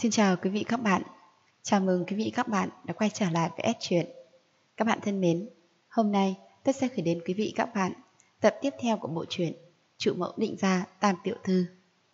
Xin chào quý vị các bạn. Chào mừng quý vị các bạn đã quay trở lại với S Truyện. Các bạn thân mến, hôm nay tôi sẽ gửi đến quý vị các bạn tập tiếp theo của bộ truyện Chủ mẫu định gia Tam tiểu thư.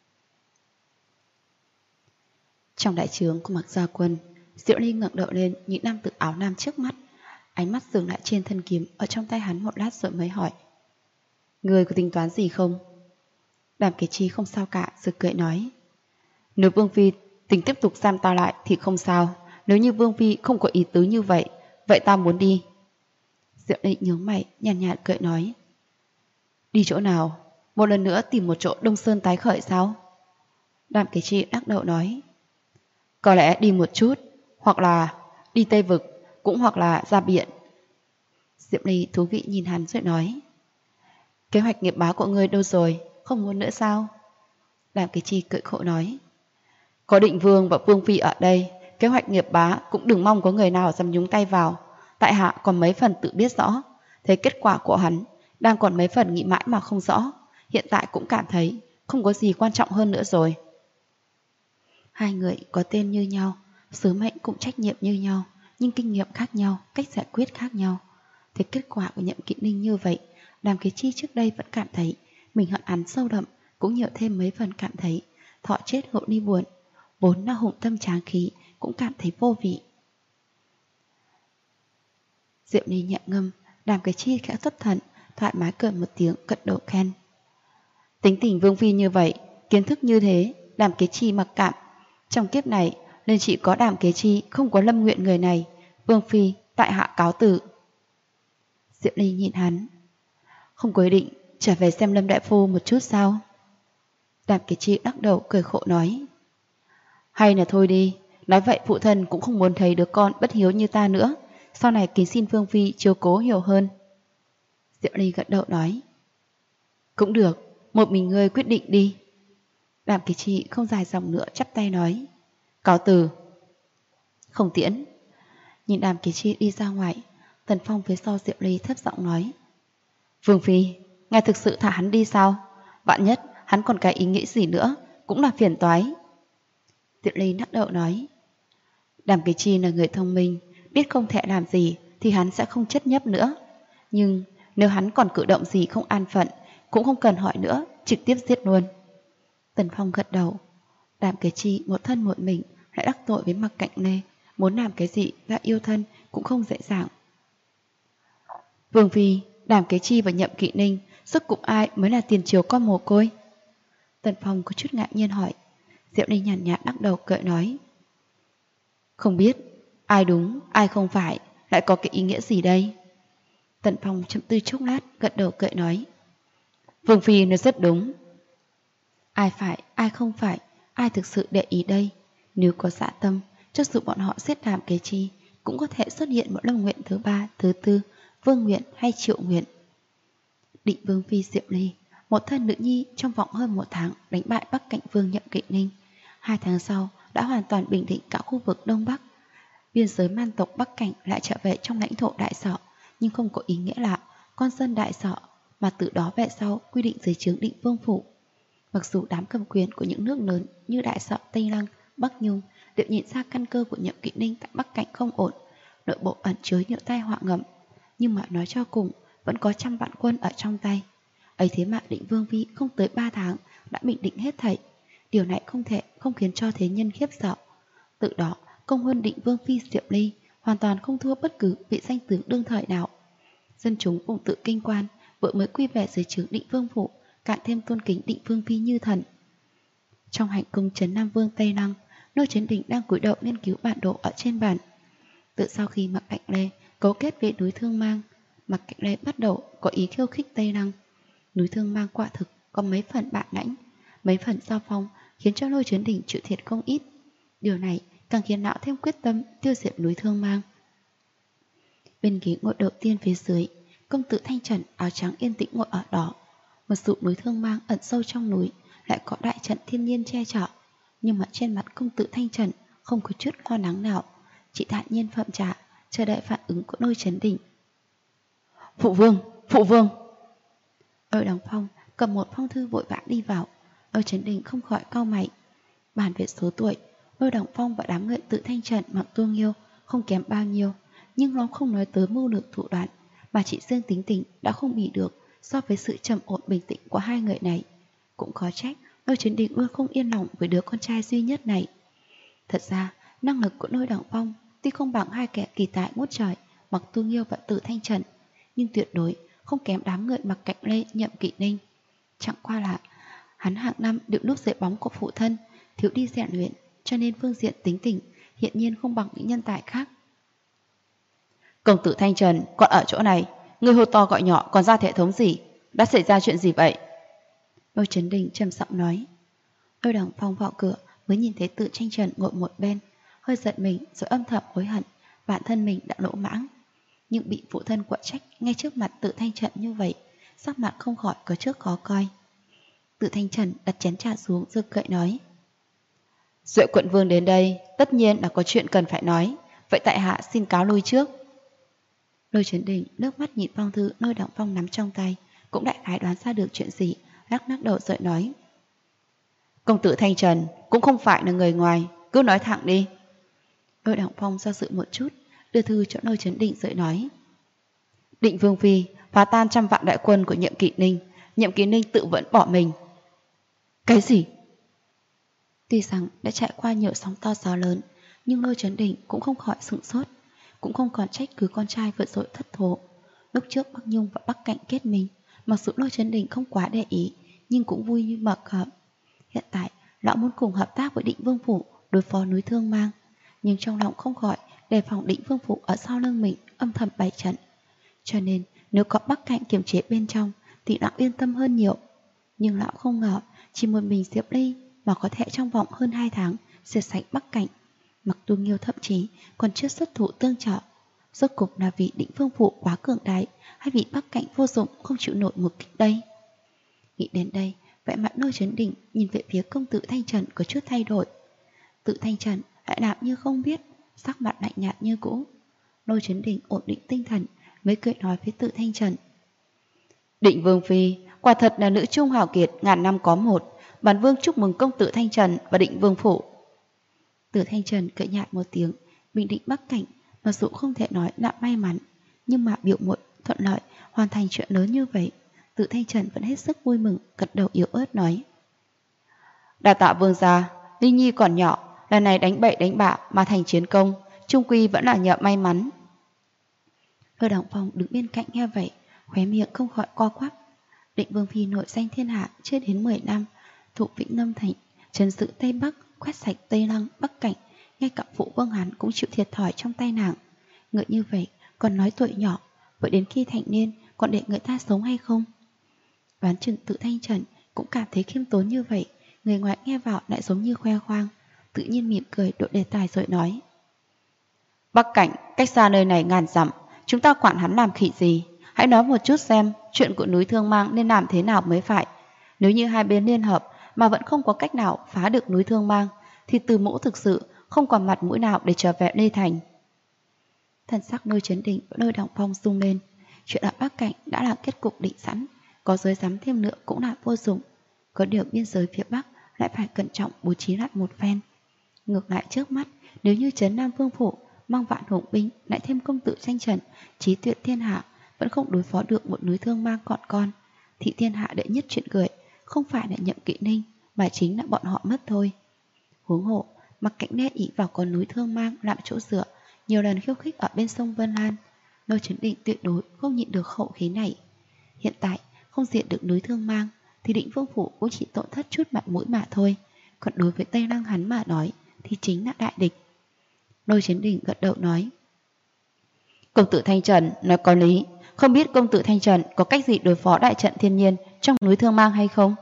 Trong đại trướng của Mạc Gia Quân, Diệu Ly ngẩng đầu lên nhìn nam tử áo nam trước mắt, ánh mắt dừng lại trên thân kiếm ở trong tay hắn một lát rồi mới hỏi: Người có tính toán gì không? Đàm Kế Chi không sao cả rồi cười nói: Nếu Vương Phi tính tiếp tục giam ta lại thì không sao. Nếu như Vương Phi không có ý tứ như vậy, vậy ta muốn đi. Diệu Ly nhướng mày, nhàn nhạt cười nói: Đi chỗ nào? Một lần nữa tìm một chỗ Đông Sơn tái khởi sao? Đàm Kế Chi đắc đầu nói: Có lẽ đi một chút, hoặc là đi Tây Vực, cũng hoặc là ra biển. Diệu Ly thú vị nhìn hắn rồi nói: Kế hoạch nghiệp bá của ngươi đâu rồi? Không muốn nữa sao? Đàm Kế Chi cười khổ nói: Có Định Vương và Vương Phi ở đây, kế hoạch nghiệp bá cũng đừng mong có người nào dám nhúng tay vào. Tại hạ còn mấy phần tự biết rõ, thấy kết quả của hắn đang còn mấy phần nghĩ mãi mà không rõ. Hiện tại cũng cảm thấy không có gì quan trọng hơn nữa rồi. Hai người có tên như nhau, sứ mệnh cũng trách nhiệm như nhau, nhưng kinh nghiệm khác nhau, cách giải quyết khác nhau. Thấy kết quả của Nhậm Kỵ Ninh như vậy, Đàm Kế Chi trước đây vẫn cảm thấy mình hận hắn sâu đậm, cũng nhiều thêm mấy phần cảm thấy thọ chết hộ ni buồn. Vốn là hùng tâm tráng khí cũng cảm thấy vô vị. Diệu Ly nhẹ ngâm, Đàm Kế Chi khẽ thất thận, thoải mái cười một tiếng, gật đầu khen: Tính tình Vương Phi như vậy, kiến thức như thế, Đàm Kế Chi mặc cảm. Trong kiếp này nên chỉ có Đàm Kế Chi, không có Lâm Nguyện người này. Vương Phi tại hạ cáo từ. Diệu Ly nhìn hắn: Không có ý định trở về xem Lâm đại phu một chút sao? Đàm Kế Chi đắc đầu cười khổ nói: Hay là thôi đi, nói vậy phụ thân cũng không muốn thấy đứa con bất hiếu như ta nữa. Sau này kính xin Vương Phi chiếu cố hiểu hơn. Diệu Ly gật đầu nói: Cũng được, một mình ngươi quyết định đi. Đàm Kế Chi không dài dòng nữa, chắp tay nói: Cáo từ. Không tiễn. Nhìn Đàm Kế Chi đi ra ngoài, Tần Phong phía sau Diệu Ly thấp giọng nói: Vương Phi, ngài thực sự thả hắn đi sao? Vạn nhất hắn còn cái ý nghĩ gì nữa cũng là phiền toái. Diệu Ly lắc đầu nói: Đàm Kế Chi là người thông minh, biết không thể làm gì thì hắn sẽ không chất nhấp nữa. Nhưng nếu hắn còn cử động gì không an phận, cũng không cần hỏi nữa, trực tiếp giết luôn. Tần Phong gật đầu. Đàm Kế Chi một thân một mình lại đắc tội với Mạc Cạnh Lê, muốn làm cái gì đã yêu thân cũng không dễ dàng. Vương Phi, Đàm Kế Chi và Nhậm Kỵ Ninh, rốt cuộc ai mới là tiền triều con mồ côi? Tần Phong có chút ngạc nhiên hỏi. Diệu Ly nhàn nhạt đắc đầu cười nói: Không biết, ai đúng, ai không phải, lại có cái ý nghĩa gì đây? Tần Phong chậm tư chốc lát, gật đầu cười nói: Vương Phi nói rất đúng. Ai phải, ai không phải, ai thực sự để ý đây? Nếu có dạ tâm, cho dù bọn họ giết Đàm Kế Chi, cũng có thể xuất hiện một Lâm Nguyện thứ ba, thứ tư, Vương Nguyện hay Triệu Nguyện. Định Vương Phi Diệu Ly, một thân nữ nhi trong vòng hơn một tháng đánh bại Bắc Cảnh Vương Nhậm Kỵ Ninh. 2 tháng sau đã hoàn toàn bình định cả khu vực Đông Bắc. Biên giới man tộc Bắc Cảnh lại trở về trong lãnh thổ Đại Sọ, nhưng không có ý nghĩa là con dân Đại Sọ, mà từ đó về sau quy định dưới trướng Định Vương Phủ. Mặc dù đám cầm quyền của những nước lớn như Đại Sọ, Tây Lăng, Bắc Nhung đều nhìn ra căn cơ của Nhậm Kỵ Ninh tại Bắc Cảnh không ổn, nội bộ ẩn chứa nhiều tai họa ngầm, nhưng mà nói cho cùng vẫn có trăm vạn quân ở trong tay. Ấy thế mà Định Vương Phi không tới 3 tháng đã bình định hết thảy. Điều này không thể không khiến cho thế nhân khiếp sợ. Từ đó công huân Định Vương Phi Diệu Ly hoàn toàn không thua bất cứ vị danh tướng đương thời nào. Dân chúng vùng tự kinh quan vừa mới quy về dưới trướng Định Vương Phủ, càng thêm tôn kính Định Vương Phi như thần. Trong hành cung trấn Nam Vương Tây Lăng, Lôi Chấn Đình đang cúi đầu nghiên cứu bản đồ ở trên bàn. Từ sau khi Mạc Cạnh Lê cấu kết với núi Thương Mang, Mạc Cạnh Lê bắt đầu có ý khiêu khích Tây Lăng. Núi Thương Mang quả thực có mấy phần bản lãnh, mấy phần giao phong, khiến cho Lôi Chấn Đình chịu thiệt không ít. Điều này càng khiến lão thêm quyết tâm tiêu diệt núi Thương Mang. Bên ghế ngồi đầu tiên phía dưới, công tử Thanh Trần áo trắng yên tĩnh ngồi ở đó. Mặc dù núi Thương Mang ẩn sâu trong núi, lại có đại trận thiên nhiên che chở, nhưng mà trên mặt công tử Thanh Trần không có chút lo lắng nào, chỉ thản nhiên phẩm trà, chờ đợi phản ứng của Lôi Chấn Đình. Phụ vương, phụ vương! Lôi Đằng Phong cầm một phong thư vội vã đi vào. Lôi Chấn Đình không khỏi cau mày. Bàn về số tuổi, Lôi Đằng Phong và đám người Tự Thanh Trần Mặc Tu Nghiêu không kém bao nhiêu, nhưng nó không nói tới mưu lược thủ đoạn, mà chỉ riêng tính tình đã không bì được so với sự trầm ổn bình tĩnh của hai người này. Cũng khó trách Lôi Chấn Định luôn không yên lòng với đứa con trai duy nhất này. Thật ra, năng lực của Lôi Đằng Phong tuy không bằng hai kẻ kỳ tài ngút trời Mặc Tu Nghiêu và Tự Thanh Trần, nhưng tuyệt đối không kém đám người Mặc Cạnh Lê, Nhậm Kỵ Ninh. Chẳng qua là hắn hàng năm đều núp dưới bóng của phụ thân, thiếu đi rèn luyện, cho nên phương diện tính tình hiện nhiên không bằng những nhân tài khác. Công tử Thanh Trần còn ở chỗ này, người hô to gọi nhỏ còn ra hệ thống gì? Đã xảy ra chuyện gì vậy? Lôi Chấn Đình trầm giọng nói. Lôi Đằng Phong vào cửa mới nhìn thấy Tự Thanh Trần ngồi một bên, hơi giận mình rồi âm thầm hối hận bản thân mình đã lỗ mãng, nhưng bị phụ thân quở trách ngay trước mặt Tự Thanh Trần như vậy, sắc mặt không khỏi có chút khó coi. Tự Thanh Trần đặt chén trà xuống rồi cười nói. Duệ quận vương đến đây, tất nhiên là có chuyện cần phải nói, vậy tại hạ xin cáo lui trước. Lôi Chấn Đình nước mắt nhìn phong thư Lôi Đằng Phong nắm trong tay, cũng đại khái đoán ra được chuyện gì, lắc lắc đầu rồi nói. Công tử Thanh Trần cũng không phải là người ngoài, cứ nói thẳng đi. Lôi Đằng Phong do dự một chút, đưa thư cho Lôi Chấn Đình rồi nói. Định Vương Phi phá tan 100 vạn đại quân của Nhậm Kỵ Ninh, Nhậm Kỵ Ninh tự vẫn bỏ mình. Cái gì? Tuy rằng đã trải qua nhiều sóng to gió lớn, nhưng Lôi Chấn Đình cũng không khỏi sửng sốt, cũng không còn trách cứ con trai vượt dội thất thố. Lúc trước Bắc Nhung và Bắc Cạnh kết minh, mặc dù Lôi Chấn Đình không quá để ý, nhưng cũng vui như mực hợp. Hiện tại, lão muốn cùng hợp tác với Định Vương Phủ đối phó núi Thương Mang, nhưng trong lòng không khỏi đề phòng Định Vương Phủ ở sau lưng mình âm thầm bày trận. Cho nên nếu có Bắc Cạnh kiềm chế bên trong thì lão yên tâm hơn nhiều. Nhưng lão không ngờ chỉ một mình Diệp Ly mà có thể trong vòng hơn 2 tháng diệt sạch Bắc Cạnh. Mặc Tu Nghiêu thậm chí còn chưa xuất thủ tương trợ. Rốt cục là vì Định Vương Phủ quá cường đại, hay vì Bắc Cạnh vô dụng không chịu nổi một kích đây? Nghĩ đến đây, vẻ mặt Lôi Chấn Đình nhìn về phía công tử Thanh Trần có chút thay đổi. Tự Thanh Trần lại làm như không biết, sắc mặt lạnh nhạt như cũ. Lôi Chấn Đình ổn định tinh thần mới cười nói với Tự Thanh Trần. Định Vương Phi quả thật là nữ trung hào kiệt ngàn năm có một, bản vương chúc mừng công tử Thanh Trần và Định Vương Phủ. Tự Thanh Trần cười nhạt một tiếng, bình định Bắc Cảnh mặc dù không thể nói là may mắn, nhưng mà biểu muội thuận lợi hoàn thành chuyện lớn như vậy, Tự Thanh Trần vẫn hết sức vui mừng, gật đầu yếu ớt nói. Đa tạ vương gia, Ly Nhi còn nhỏ, lần này đánh bậy đánh bạ mà thành chiến công, chung quy vẫn là nhờ may mắn. Lôi Đằng Phong đứng bên cạnh nghe vậy, khóe miệng không khỏi co quắp. Định Vương Phi nổi danh thiên hạ chưa đến 10 năm, thụ Vĩnh Lâm Thành, trấn giữ Tây Bắc, quét sạch Tây Lăng, Bắc Cảnh, ngay cả phụ vương hắn cũng chịu thiệt thòi trong tay nàng. Người như vậy còn nói tuổi nhỏ, vậy đến khi thành niên còn để người ta sống hay không? Đoán chừng Tự Thanh Trần cũng cảm thấy khiêm tốn như vậy, người ngoài nghe vào lại giống như khoe khoang, tự nhiên mỉm cười đổi đề tài rồi nói. Bắc Cảnh cách xa nơi này ngàn dặm, chúng ta quản hắn làm khỉ gì? Hãy nói một chút xem chuyện của núi Thương Mang nên làm thế nào mới phải. Nếu như hai bên liên hợp mà vẫn không có cách nào phá được núi Thương Mang, thì Từ Mẫu thực sự không còn mặt mũi nào để trở về Lê Thành. Thần sắc Lôi Chấn Đình và Lôi Đằng Phong rung lên. Chuyện ở Bắc Cảnh đã là kết cục định sẵn, có dối dám thêm nữa cũng là vô dụng. Có điều biên giới phía Bắc lại phải cẩn trọng bố trí lại một phen. Ngược lại trước mắt, nếu như trấn Nam Vương Phủ mang vạn hùng binh lại thêm công tử Tranh Trần, trí tuyệt thiên hạ vẫn không đối phó được một núi Thương Mang gọn con, thì thiên hạ đệ nhất chuyện cười không phải là Nhậm Kỵ Ninh mà chính là bọn họ mất thôi. Huống hộ, Mặc Cạnh Lê ỷ vào con núi Thương Mang làm chỗ dựa, nhiều lần khiêu khích ở bên sông Vân Lan. Lôi Chấn Định tuyệt đối không nhịn được khẩu khí này. Hiện tại không diệt được núi Thương Mang thì Định Vương Phủ cũng chỉ tổn thất chút mặt mũi mà thôi, còn đối với Tây Lăng hắn mà nói thì chính là đại địch. Lôi Chấn Định gật đầu nói. Công tử Thanh Trần nói có lý, không biết công tử Thanh Trần có cách gì đối phó đại trận thiên nhiên trong núi Thương Mang hay không?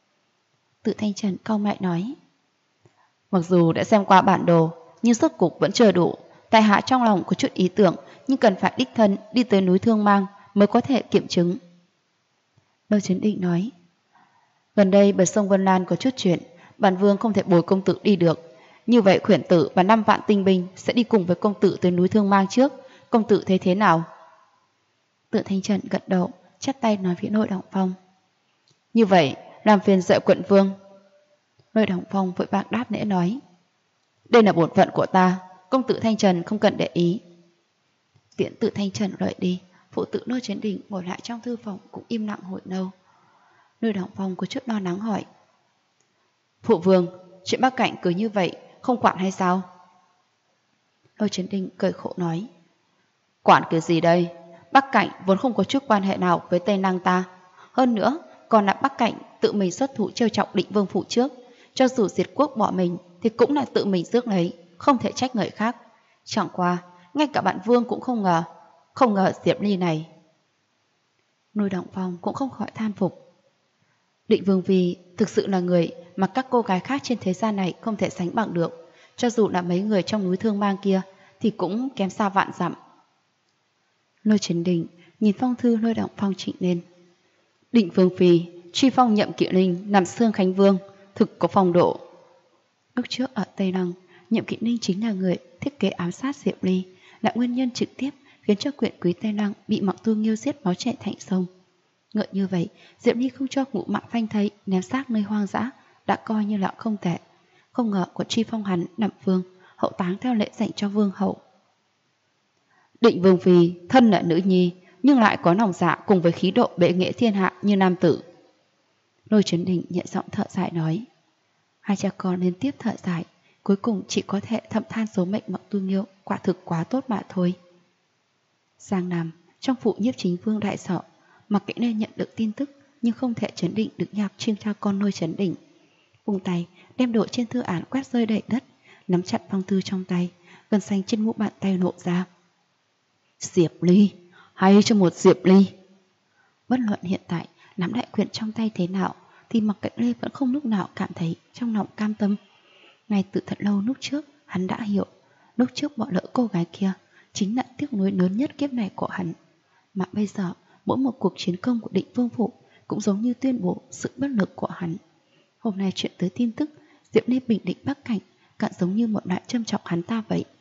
Tự Thanh Trần cau mày nói. Mặc dù đã xem qua bản đồ, nhưng rốt cục vẫn chưa đủ. Tại hạ trong lòng có chút ý tưởng, nhưng cần phải đích thân đi tới núi Thương Mang mới có thể kiểm chứng. Lôi Chấn Định nói. Gần đây bờ sông Vân Lan có chút chuyện, bản vương không thể bồi công tử đi được. Như vậy khuyển tử và 5 vạn tinh binh sẽ đi cùng với công tử tới núi Thương Mang trước. Công tử thấy thế nào? Tự Thanh Trần gật đầu, chắp tay nói với Lôi Đằng Phong. Như vậy làm phiền Duệ quận vương. Lôi Đằng Phong vội vàng đáp lễ nói. Đây là bổn phận của ta, công tử Thanh Trần không cần để ý. Tiễn tử Thanh Trần rời đi, phụ tử Lôi Chấn Đình ngồi lại trong thư phòng cũng im lặng hồi lâu. Lôi Đằng Phong có chút lo lắng hỏi: Phụ vương, chuyện Bắc Cảnh cứ như vậy không quản hay sao? Lôi Chấn Đình cười khổ nói: Quản cái gì đây? Bắc Cảnh vốn không có chút quan hệ nào với Tây Năng ta. Hơn nữa, còn là Bắc Cảnh tự mình xuất thủ trêu chọc Định Vương phủ trước. Cho dù diệt quốc bỏ mình thì cũng là tự mình rước lấy, không thể trách người khác. Chẳng qua, ngay cả bạn Vương cũng không ngờ Diệp Ly này. Lôi Đằng Phong cũng không khỏi than phục. Định Vương Phi thực sự là người mà các cô gái khác trên thế gian này không thể sánh bằng được. Cho dù là mấy người trong núi Thương Mang kia thì cũng kém xa vạn dặm. Lôi Chấn Đình nhìn phong thư Lôi Đằng Phong trịnh lên. Định Vương Phi truy phong Nhậm Kỵ Ninh làm Xương Khánh Vương, thực có phong độ. Lúc trước ở Tây Lăng, Nhậm Kỵ Ninh chính là người thiết kế ám sát Diệp Ly, là nguyên nhân trực tiếp khiến cho quyền quý Tây Lăng bị Mạc Tu Nghiêu giết máu chảy thành sông. Ngợi như vậy, Diệp Ly không cho Ngũ Mạn Phanh thấy ném xác nơi hoang dã, đã coi như là không tệ. Không ngờ còn truy phong hắn làm vương, hậu táng theo lệ dành cho vương hậu. Định Vương Phi thân là nữ nhi, nhưng lại có lòng dạ cùng với khí độ bệ nghệ thiên hạ như nam tử. Lôi Chấn Đình nhẹ giọng thở dài nói. Hai cha con liên tiếp thở dài, cuối cùng chỉ có thể thầm than số mệnh Mạc Tu Nghiêu quả thực quá tốt mà thôi. Giang Nam, trong phủ Nhiếp Chính Vương đại sở, Mạc Kệ Nên nhận được tin tức nhưng không thể chấn định được nhạc chiêng cha con Lôi Chấn Đình. Vùng tay đem đồ trên thư án quét rơi đầy đất, nắm chặt phong thư trong tay, gần xanh trên mu bàn tay nộ ra. Diệp Ly, hay cho một Diệp Ly. Bất luận hiện tại nắm đại quyền trong tay thế nào thì Mạc Kệ Lê vẫn không lúc nào cảm thấy trong lòng cam tâm. Ngay từ thật lâu lúc trước hắn đã hiểu, lúc trước bỏ lỡ cô gái kia chính là tiếc nuối lớn nhất kiếp này của hắn. Mà bây giờ mỗi một cuộc chiến công của Định Vương phủ cũng giống như tuyên bố sự bất lực của hắn. Hôm nay chuyện tới tin tức Diệp Ly bình định Bắc Cảnh càng giống như một loại châm chọc hắn ta vậy.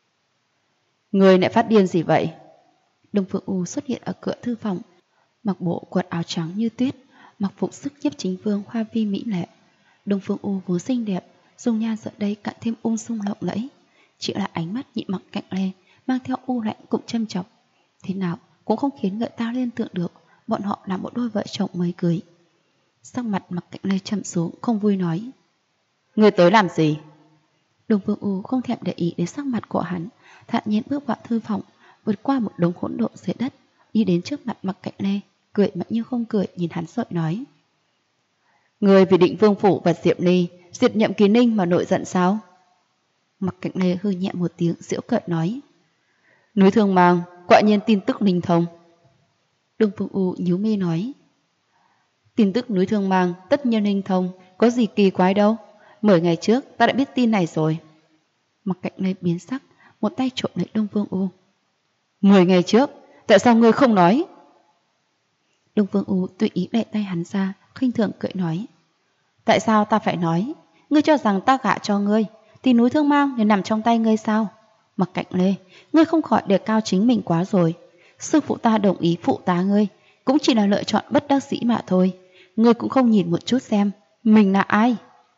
Người lại phát điên gì vậy? Đông Phương U xuất hiện ở cửa thư phòng, mặc bộ quần áo trắng như tuyết, mặc phục sức Nhiếp Chính Vương hoa vi mỹ lệ. Đông Phương U vốn xinh đẹp, dung nhan giờ đây càng thêm ung dung lộng lẫy, chỉ là ánh mắt nhịn Mạc Cạnh Lê mang theo u lạnh cũng châm chọc, thế nào cũng không khiến người ta liên tưởng được bọn họ là một đôi vợ chồng mới cưới. Sắc mặt Mạc Cạnh Lê trầm xuống, không vui nói. Người tới làm gì? Đông Phương U không thèm để ý đến sắc mặt của hắn, thản nhiên bước vào thư phòng, vượt qua một đống hỗn độn dưới đất, đi đến trước mặt Mạc Cạnh Lê, cười mà như không cười nhìn hắn sợi nói. Người vì Định Vương phủ và Diệp Ly diệt Nhậm Kỳ Ninh mà nổi giận sao? Mạc Cạnh Lê hư nhẹ một tiếng giễu cợt nói. Núi Thương Mang quả nhiên tin tức linh thông. Đông Phương U nhíu mi nói. Tin tức núi Thương Mang tất nhiên linh thông, có gì kỳ quái đâu. 10 ngày trước ta đã biết tin này rồi. Mạc Cạnh Lê biến sắc, một tay trộm lấy Đông Phương U. 10 ngày trước, tại sao ngươi không nói? Đông Phương U tùy ý đẩy tay hắn ra, khinh thường cười nói. Tại sao ta phải nói? Ngươi cho rằng ta gả cho ngươi thì núi Thương Mang nên nằm trong tay ngươi sao? Mạc Cạnh Lê, ngươi không khỏi đề cao chính mình quá rồi. Sư phụ ta đồng ý phụ tá ngươi cũng chỉ là lựa chọn bất đắc dĩ mà thôi. Ngươi cũng không nhìn một chút xem mình là ai.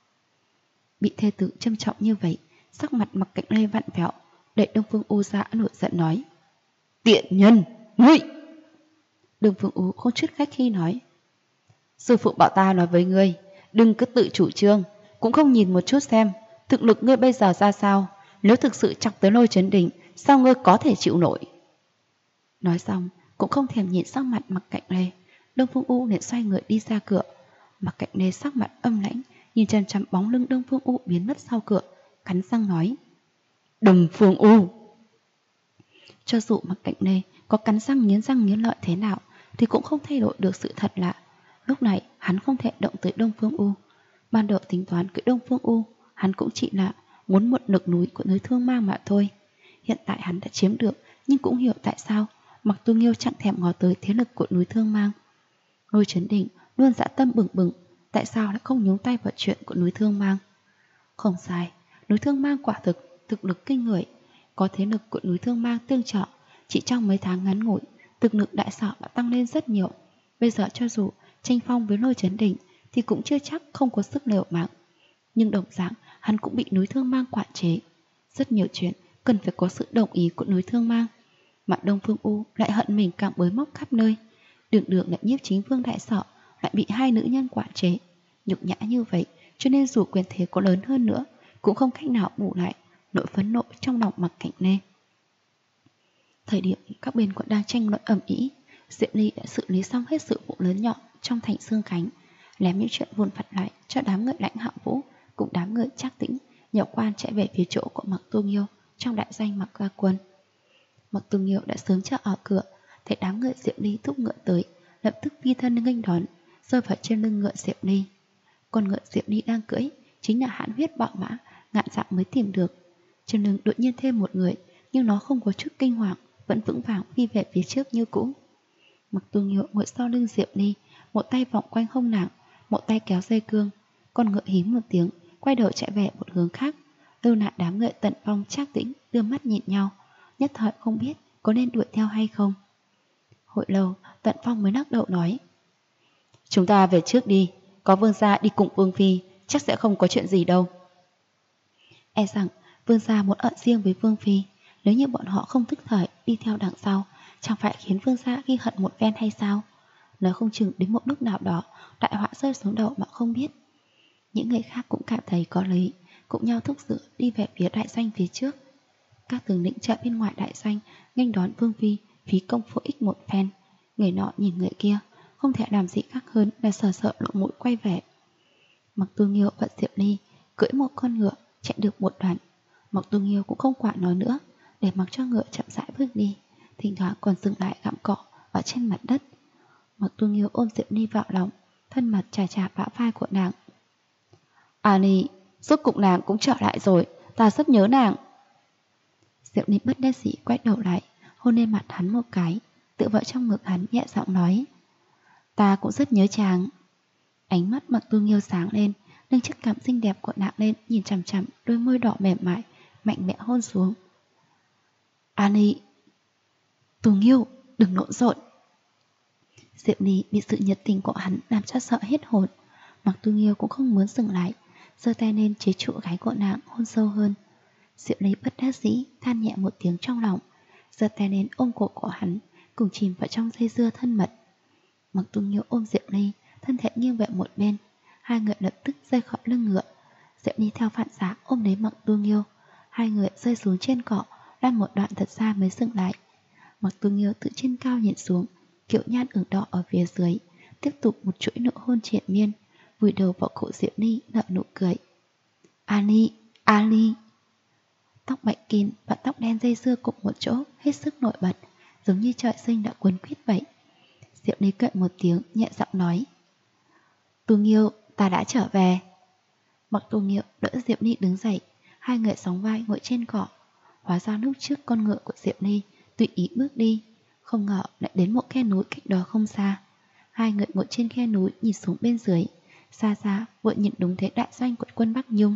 Bị thê tử châm trọng như vậy, sắc mặt Mạc Cạnh Lê vặn vẹo, đẩy Đông Phương U ra nổi giận nói. Tiện nhân, ngươi! Đông Phương U không chút khách khi nói. Sư phụ bảo ta nói với ngươi, đừng cứ tự chủ trương, cũng không nhìn một chút xem thực lực ngươi bây giờ ra sao. Nếu thực sự chọc tới Lôi Chấn Đình, sao ngươi có thể chịu nổi? Nói xong cũng không thèm nhìn sắc mặt Mạc Cạnh Lê, Đông Phương U liền xoay người đi ra cửa. Mạc Cạnh Lê sắc mặt âm lãnh, nhìn chằm chằm bóng lưng Đông Phương U biến mất sau cửa, cắn răng nói. Đông Phương U! Cho dù Mạc Cạnh Lê có cắn răng nghiến lợi thế nào thì cũng không thay đổi được sự thật lạ. Lúc này hắn không thể động tới Đông Phương U. Ban đầu tính toán cưỡi Đông Phương U, hắn cũng chỉ là muốn một nực núi của núi Thương Mang mà thôi. Hiện tại hắn đã chiếm được, nhưng cũng hiểu tại sao Mạc Tu Nghiêu chẳng thèm ngó tới thế lực của núi Thương Mang. Lôi Chấn Đình luôn dã tâm bừng bừng, tại sao lại không nhúng tay vào chuyện của núi Thương Mang? Không sai, núi Thương Mang quả thực lực kinh người. Có thế lực của núi Thương Mang tương trợ, chỉ trong mấy tháng ngắn ngủi, thực lực đại sở đã tăng lên rất nhiều. Bây giờ cho dù tranh phong với Lôi Chấn Đình thì cũng chưa chắc không có sức liều mạng. Nhưng đồng dạng hắn cũng bị núi Thương Mang quản chế. Rất nhiều chuyện cần phải có sự đồng ý của núi Thương Mang, mà Đông Phương U lại hận mình càng bới móc khắp nơi. Đường đường lại nhiếp chính vương đại sọ, lại bị hai nữ nhân quản chế. Nhục nhã như vậy, cho nên dù quyền thế có lớn hơn nữa, cũng không cách nào bù lại nỗi phẫn nộ trong lòng Mặc Cảnh Nê. Thời điểm các bên còn đang tranh luận ầm ĩ, Diệp Ly đã xử lý xong hết sự vụ lớn nhỏ trong thành Xương Khánh, lém những chuyện vụn vặt lại cho đám người Lãnh Hạo Vũ cùng đám người Trác Tĩnh, nhậu quan chạy về phía chỗ của Mặc Tu Nghiêu trong đại danh Mặc Gia Quân. Mặc Tu Nghiêu đã sớm chờ ở cửa, thấy đám người Diệp Ly thúc ngựa tới, lập tức phi thân nghênh đón, rơi vào trên lưng ngựa Diệp Ly. Con ngựa Diệp Ly đang cưỡi chính là Hãn Huyết Bạo Mã Ngạn Dạng mới tìm được. Trên lưng đột nhiên thêm một người, nhưng nó không có chút kinh hoàng, vẫn vững vàng phi về phía trước như cũ. Mặc Tu Nghiêu ngồi sau lưng Diệp Ly, một tay vòng quanh hông nàng, một tay kéo dây cương. Con ngựa hí một tiếng, quay đầu chạy về một hướng khác. Lưu lại đám người Tần Phong Trác Tĩnh đưa mắt nhìn nhau, nhất thời không biết có nên đuổi theo hay không. Hồi lâu, Tần Phong mới lắc đầu nói: chúng ta về trước đi, có vương gia đi cùng vương phi, chắc sẽ không có chuyện gì đâu. E rằng vương gia muốn ở riêng với vương phi, nếu như bọn họ không thức thời đi theo đằng sau, chẳng phải khiến vương gia ghi hận một phen hay sao? Nếu không chừng đến một lúc nào đó, đại họa rơi xuống đầu mà không biết. Những người khác cũng cảm thấy có lý, cũng nhau thúc giục đi về phía đại doanh phía trước. Các tướng lĩnh chạy bên ngoài đại doanh nghênh đón vương phi, phí công vô ích một phen. Người nọ nhìn người kia, không thể làm gì khác hơn là sờ sợ lộ mũi quay về. Mặc Tu Nghiêu và Diệp Ly cưỡi một con ngựa chạy được một đoạn. Mặc Tu Nghiêu cũng không quản nó nữa, để mặc cho ngựa chậm rãi bước đi, thỉnh thoảng còn dừng lại gặm cỏ ở trên mặt đất. Mặc Tu Nghiêu ôm Diệp Ly vào lòng, thân mật chà chà bả vai của nàng. Nhi, rốt cục nàng cũng trở lại rồi, ta rất nhớ nàng. Diệp Ly bất đắc dĩ quay đầu lại, hôn lên mặt hắn một cái, tựa vào trong ngực hắn nhẹ giọng nói: ta cũng rất nhớ chàng. Ánh mắt Mặc Tu Nghiêu sáng lên, nâng chiếc cằm xinh đẹp của nàng lên, nhìn chằm chằm đôi môi đỏ mềm mại, mạnh mẽ hôn xuống. Nhi, Tu Nghiêu, đừng lộn xộn. Diệp Ly bị sự nhiệt tình của hắn làm cho sợ hết hồn. Mặc Tu Nghiêu cũng không muốn dừng lại, giơ tay lên chế trụ gái của nàng hôn sâu hơn. Diệp Ly bất đắc dĩ than nhẹ một tiếng trong lòng, giơ tay lên ôm cổ của hắn, cùng chìm vào trong dây dưa thân mật. Mặc Tu Nghiêu ôm Diệp Ly, thân thể nghiêng về một bên, hai người lập tức rơi khỏi lưng ngựa. Diệp Ly theo phản xạ ôm lấy Mặc Tu Nghiêu, hai người rơi xuống trên cỏ, lăn một đoạn thật xa mới dừng lại. Mặc Tu Nghiêu từ trên cao nhìn xuống, kiểu nhan ửng đỏ ở phía dưới, tiếp tục một chuỗi nụ hôn triền miên, vùi đầu vào cổ Diệp Ly nở nụ cười. Ali. Tóc bạch kín và tóc đen dây dưa cùng một chỗ, hết sức nổi bật, giống như trời sinh đã quấn quýt vậy. Diệp Ly cười một tiếng, nhẹ giọng nói: Tu Nghiêu, ta đã trở về. Mặc Tu Nghiêu đỡ Diệp Ly đứng dậy, hai người sóng vai ngồi trên cỏ. Hóa ra lúc trước con ngựa của Diệp Ly tùy ý bước đi, không ngờ lại đến một khe núi cách đó không xa. Hai người ngồi trên khe núi nhìn xuống bên dưới, xa xa vội nhìn đúng thế đại doanh của quân Bắc Nhung.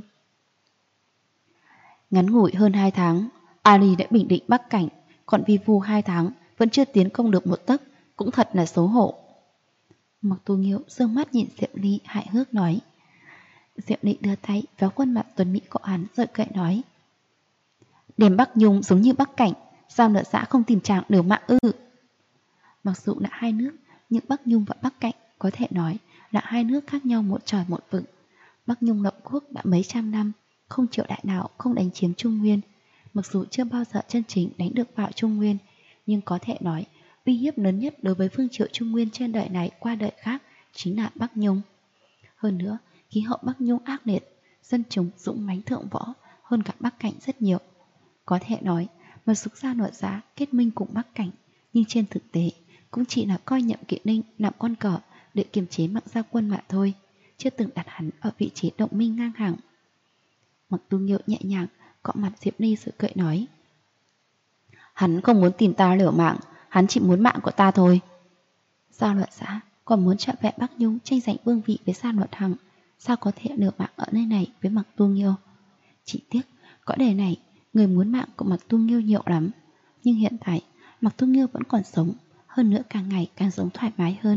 Ngắn ngủi hơn 2 tháng, Ali đã bình định Bắc Cảnh, còn Vi Vu 2 tháng vẫn chưa tiến công được một tấc, cũng thật là xấu hổ. Mặc Tu Nghiêu dương mắt nhìn Diệp Ly hại hước nói. Diệp Ly đưa tay véo khuôn mặt tuấn mỹ của hắn rồi cười nói: đêm Bắc Nhung giống như Bắc Cảnh, sao nợ xã không tìm chàng nửa mạng ư? Mặc dù là hai nước, nhưng Bắc Nhung và Bắc Cảnh có thể nói là hai nước khác nhau một trời một vực. Bắc Nhung lập quốc đã mấy trăm năm, không triều đại nào không đánh chiếm Trung Nguyên. Mặc dù chưa bao giờ chân chính đánh được vào Trung Nguyên, nhưng có thể nói uy hiếp lớn nhất đối với phương triệu Trung Nguyên trên đời này qua đời khác chính là Bắc Nhung. Hơn nữa, khí hậu Bắc Nhung ác liệt, dân chúng dũng mãnh thượng võ hơn cả Bắc Cảnh rất nhiều. Có thể nói, mà Sục Gia Nội Giá kết minh cùng Bắc Cảnh, nhưng trên thực tế cũng chỉ là coi Nhậm Kỵ Ninh làm con cờ để kiềm chế Mặc Gia Quân mà thôi, chưa từng đặt hắn ở vị trí động minh ngang hàng. Mặc Tu Nghiêu nhẹ nhàng cọ mặt Diệp Ly rồi cười nói: hắn không muốn tìm ta liều mạng, hắn chỉ muốn mạng của ta thôi. Gia Luật Xã còn muốn trợ vệ Bắc Nhung tranh giành vương vị với Gia Luật Hằng, sao có thể liều mạng ở nơi này với Mặc Tu Nghiêu? Chỉ tiếc cõi đời này người muốn mạng của Mặc Tu Nghiêu nhiều lắm, nhưng hiện tại Mặc Tu Nghiêu vẫn còn sống, hơn nữa càng ngày càng sống thoải mái hơn.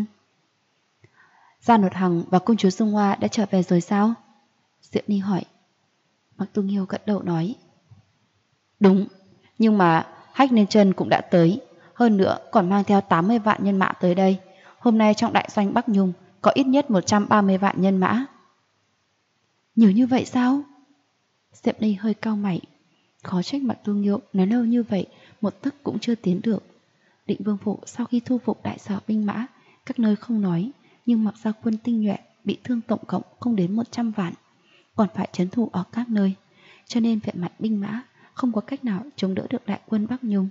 Gia Luật Hằng và công chúa Dung Hoa đã trở về rồi sao? Diệp Ly hỏi. Mặc Tu Nghiêu gật đầu nói. Đúng, nhưng mà Hách Liên Chân cũng đã tới, hơn nữa còn mang theo 80 vạn nhân mã tới đây. Hôm nay trong đại doanh Bắc Nhung có ít nhất 130 vạn nhân mã. Nhiều như vậy sao? Diệp Ly hơi cau mày. Khó trách Mặc Tu Nghiêu nói lâu như vậy, một tấc cũng chưa tiến được. Định Vương Phủ sau khi thu phục đại sở binh mã, các nơi không nói, nhưng mặc ra quân tinh nhuệ bị thương tổng cộng không đến 100 vạn, còn phải trấn thủ ở các nơi, cho nên về mặt binh mã không có cách nào chống đỡ được đại quân Bắc Nhung.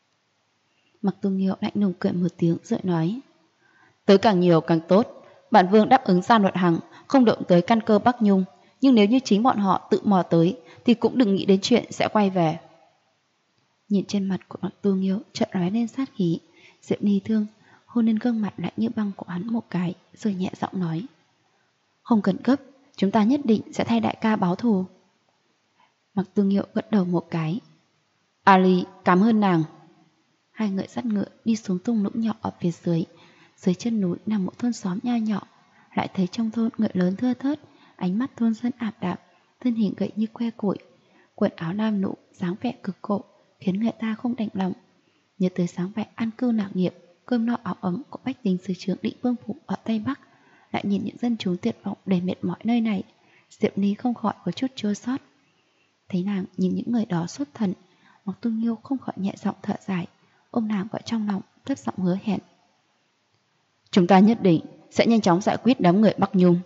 Mặc Tu Nghiêu lạnh lùng cười một tiếng rồi nói: tới càng nhiều càng tốt. Bản vương đáp ứng Gia Luật Hằng không động tới căn cơ Bắc Nhung, nhưng nếu như chính bọn họ tự mò tới thì cũng đừng nghĩ đến chuyện sẽ quay về. Nhìn trên mặt của Mặc Tu Nghiêu chợt lóe lên sát khí, Diệp Ni Thương hôn lên gương mặt lạnh như băng của hắn một cái, rồi nhẹ giọng nói: không cần gấp, chúng ta nhất định sẽ thay đại ca báo thù. Mặc Tu Nghiêu gật đầu một cái. Ali, cảm ơn nàng. Hai người dắt ngựa đi xuống thung lũng nhỏ ở phía dưới. Dưới chân núi nằm một thôn xóm nho nhỏ, lại thấy trong thôn ngựa lớn thưa thớt, ánh mắt thôn dân ảm đạm, thân hình gầy như que củi, quần áo lam nụ, dáng vẻ cực cổ, khiến người ta không đành lòng. Nhớ tới dáng vẻ an cư lạc nghiệp, cơm no áo ấm của bách tính xứ Trướng Định Vương Phủ ở Tây Bắc, lại nhìn những dân chúng tuyệt vọng đầy mệt mỏi nơi này, Diệp Ly không khỏi có chút chua xót. Thấy nàng nhìn những người đó xuất thần, Mặc Tu Nghiêu không khỏi nhẹ giọng thở dài, ôm nàng vào trong lòng, thấp giọng hứa hẹn: chúng ta nhất định sẽ nhanh chóng giải quyết đám người Bắc Nhung.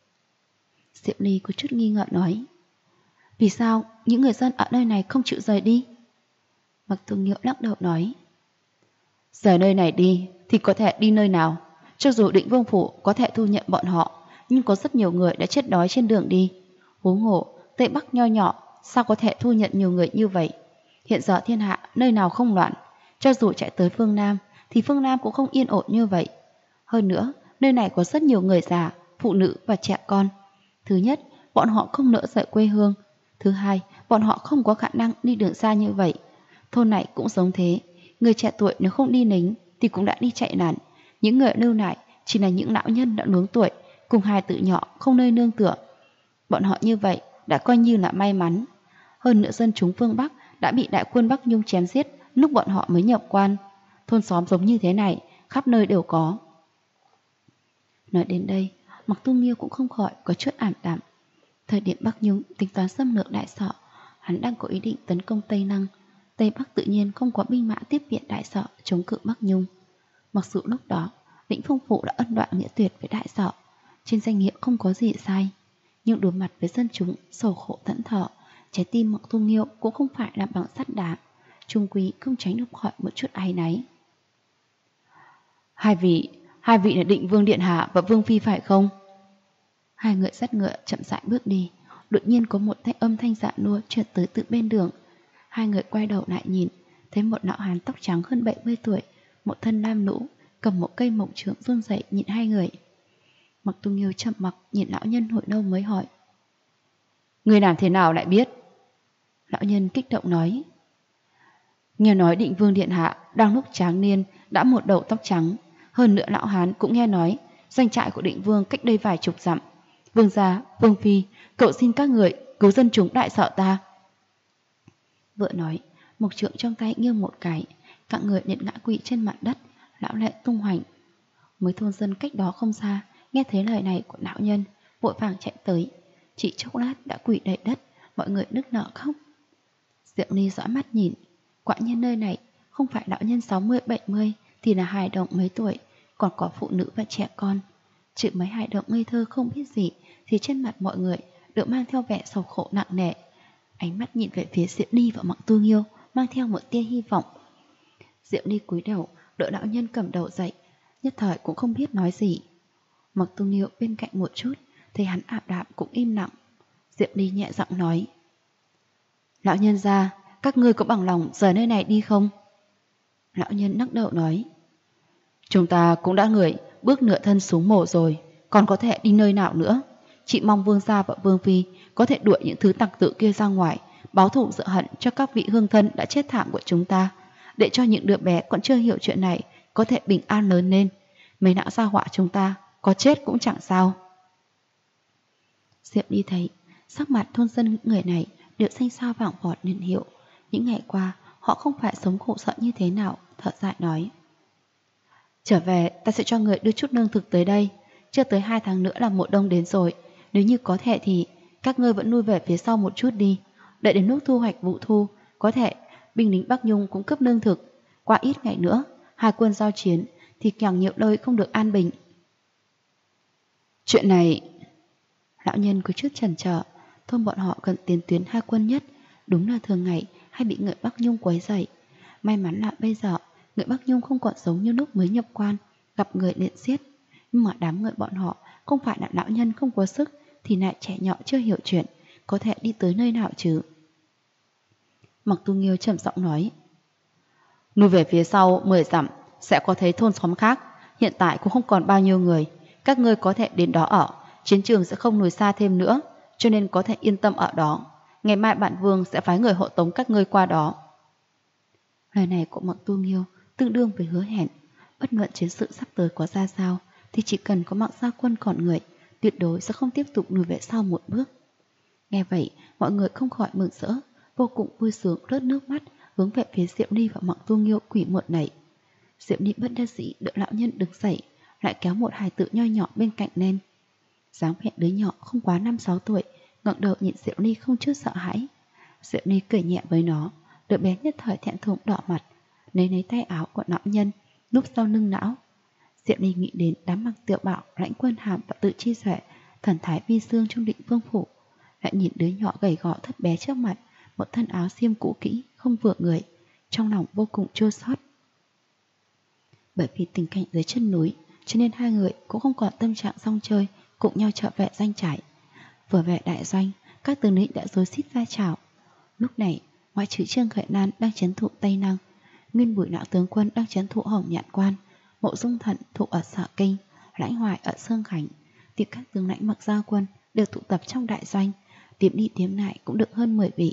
Diệp Ly có chút nghi ngờ nói: vì sao những người dân ở nơi này không chịu rời đi? Mặc Tu Nghiêu lắc đầu nói: rời nơi này đi thì có thể đi nơi nào? Cho dù Định Vương Phủ có thể thu nhận bọn họ, nhưng có rất nhiều người đã chết đói trên đường đi. Huống hồ Tây Bắc nho nhỏ sao có thể thu nhận nhiều người như vậy? Hiện giờ thiên hạ nơi nào không loạn, cho dù chạy tới phương Nam thì phương Nam cũng không yên ổn như vậy. Hơn nữa, nơi này có rất nhiều người già, phụ nữ và trẻ con. Thứ nhất, bọn họ không nỡ rời quê hương. Thứ hai, bọn họ không có khả năng đi đường xa như vậy. Thôn này cũng giống thế, người trẻ tuổi nếu không đi lính thì cũng đã đi chạy nạn. Những người lưu lại chỉ là những lão nhân đã luống tuổi, cùng hai tử nhỏ không nơi nương tựa. Bọn họ như vậy đã coi như là may mắn. Hơn nữa dân chúng phương Bắc đã bị đại quân Bắc Nhung chém giết lúc bọn họ mới nhập quan. Thôn xóm giống như thế này khắp nơi đều có. Nói đến đây, Mặc Tu Nghiêu cũng không khỏi có chút ảm đạm. Thời điểm Bắc Nhung tính toán xâm lược đại sở, hắn đang có ý định tấn công Tây Năng. Tây Bắc tự nhiên không có binh mã tiếp viện đại sở chống cự Bắc Nhung. Mặc dù lúc đó Định Vương Phủ đã ân đoạn nghĩa tuyệt với đại sở, trên danh nghĩa không có gì sai, nhưng đối mặt với dân chúng sầu khổ thẫn thờ, trái tim Mặc Tu Nghiêu cũng không phải là bằng sắt đá, chung quy không tránh được khỏi một chút áy náy. Hai vị là Định Vương Điện Hạ và Vương Phi phải không? Hai người dắt ngựa chậm rãi bước đi, đột nhiên có một âm thanh dạ nua truyền tới từ bên đường. Hai người quay đầu lại nhìn, thấy một lão hán tóc trắng hơn 70 tuổi, một thân lam lũ, cầm một cây mộc trượng run rẩy nhìn hai người. Mặc Tu Nghiêu chậm mặc nhìn lão nhân hồi lâu mới hỏi: người làm thế nào lại biết? Lão nhân kích động nói: nghe nói Định Vương Điện Hạ đang lúc tráng niên đã một đầu tóc trắng. Hơn nữa lão hán cũng nghe nói doanh trại của Định Vương cách đây vài chục dặm. Vương gia, Vương Phi, cậu xin các người cứu dân chúng đại sợ ta. Vừa nói, mộc trượng trong tay nghiêng một cái, các người liền ngã quỵ trên mặt đất, lão lệ tung hoành. Mấy thôn dân cách đó không xa nghe thấy lời này của lão nhân, vội vàng chạy tới, chỉ chốc lát đã quỵ đầy đất, mọi người nức nở khóc. Diệp Ly dõi mắt nhìn, quả nhiên nơi này không phải lão nhân 60-70 thì là hài đồng mấy tuổi, còn có phụ nữ và trẻ con. Chứ mấy hài đồng ngây thơ không biết gì thì trên mặt mọi người đều mang theo vẻ sầu khổ nặng nề. Ánh mắt nhìn về phía Diệp Ly và Mặc Tu Nghiêu mang theo một tia hy vọng. Diệp Ly cúi đầu đỡ lão nhân cầm đầu dậy, nhất thời cũng không biết nói gì. Mặc Tu Nghiêu bên cạnh một chút, thấy hắn ảm đạm cũng im lặng. Diệp Ly nhẹ giọng nói: lão nhân gia, các ngươi có bằng lòng rời nơi này đi không? Lão nhân lắc đầu nói: chúng ta cũng đã người bước nửa thân xuống mồ rồi, còn có thể đi nơi nào nữa? Chị mong Vương gia và Vương Phi có thể đuổi những thứ tặc tử kia ra ngoài, báo thù rửa hận cho các vị hương thân đã chết thảm của chúng ta, để cho những đứa bé còn chưa hiểu chuyện này có thể bình an lớn lên. Mấy não gia họa chúng ta có chết cũng chẳng sao. Diệp Ly thấy Sắc mặt thôn dân người này đều xanh xao vàng vọt liên hiệu. Những ngày qua họ không phải sống khổ sở như thế nào, thở dài nói. Trở về ta sẽ cho người đưa chút lương thực tới đây. Chưa tới 2 tháng nữa là mùa đông đến rồi. Nếu như có thể thì các ngươi vẫn nuôi về phía sau một chút đi. Đợi đến lúc thu hoạch vụ thu, có thể binh lính Bắc Nhung cũng cấp lương thực. Qua ít ngày nữa, hai quân giao chiến thì càng nhiều nơi không được an bình. Chuyện này... Lão nhân có chút chần chờ. Thôn bọn họ gần tiền tuyến hai quân nhất, đúng là thường ngày hay bị người Bắc Nhung quấy rầy. May mắn là bây giờ người Bắc Nhung không còn giống như lúc mới nhập quan, gặp người liền giết. Nhưng mà đám người bọn họ không phải là lão nhân không có sức, thì lại trẻ nhỏ chưa hiểu chuyện, có thể đi tới nơi nào chứ. Mặc Tu Nghiêu trầm giọng nói. Nuôi về phía sau 10 dặm sẽ có thấy thôn xóm khác, hiện tại cũng không còn bao nhiêu người. Các ngươi có thể đến đó ở, chiến trường sẽ không lùi xa thêm nữa, cho nên có thể yên tâm ở đó. Ngày mai bản vương sẽ phái người hộ tống các ngươi qua đó. Lời này của Mặc Tu Nghiêu tương đương với hứa hẹn. Bất luận chiến sự sắp tới có ra sao, thì chỉ cần có Mặc gia quân còn người, tuyệt đối sẽ không tiếp tục lùi về sau một bước. Nghe vậy, mọi người không khỏi mừng rỡ, vô cùng vui sướng rớt nước mắt, hướng về phía Diệu Ly và Mặc Tu Nghiêu quỷ muộn này. Diệu Ly bất đắc dĩ đỡ lão nhân đứng dậy, lại kéo một hài tử nho nhỏ bên cạnh lên. Dáng vẻ đứa nhỏ không quá 5-6 tuổi, ngẩng đầu nhìn Diệu Ly không chút sợ hãi. Diệu Ly cười nhẹ với nó, đứa bé nhất thời thẹn thùng đỏ mặt, lấy tay áo của lão nhân, núp sau lưng lão. Diệu Ly nghĩ đến đám Mặc Tiểu Bảo, Lãnh Quân Hàm và Tự Chi Duệ, thần thái vi dương trong Định Vương phủ, lại nhìn đứa nhỏ gầy gò thấp bé trước mặt, một thân áo xiêm cũ kỹ không vừa người, trong lòng vô cùng chua xót. Bởi vì tình cảnh dưới chân núi, cho nên hai người cũng không còn tâm trạng rong chơi, cùng nhau trở về doanh trại. Vừa về đại doanh, các tướng lĩnh đã rối xít ra chào. Lúc này, ngoại trừ Trương Khởi Lan đang trấn thủ Tây Năng, Nguyên Bùi lão tướng quân đang trấn thủ Hồng Nhạn Quan, Mộ Dung Thận thủ ở Sở Kinh, Lãnh Hoài ở Sương Khánh, thì các tướng lãnh Mặc gia quân đều tụ tập trong đại doanh, tiệm đi tiệm lại cũng được hơn 10 vị.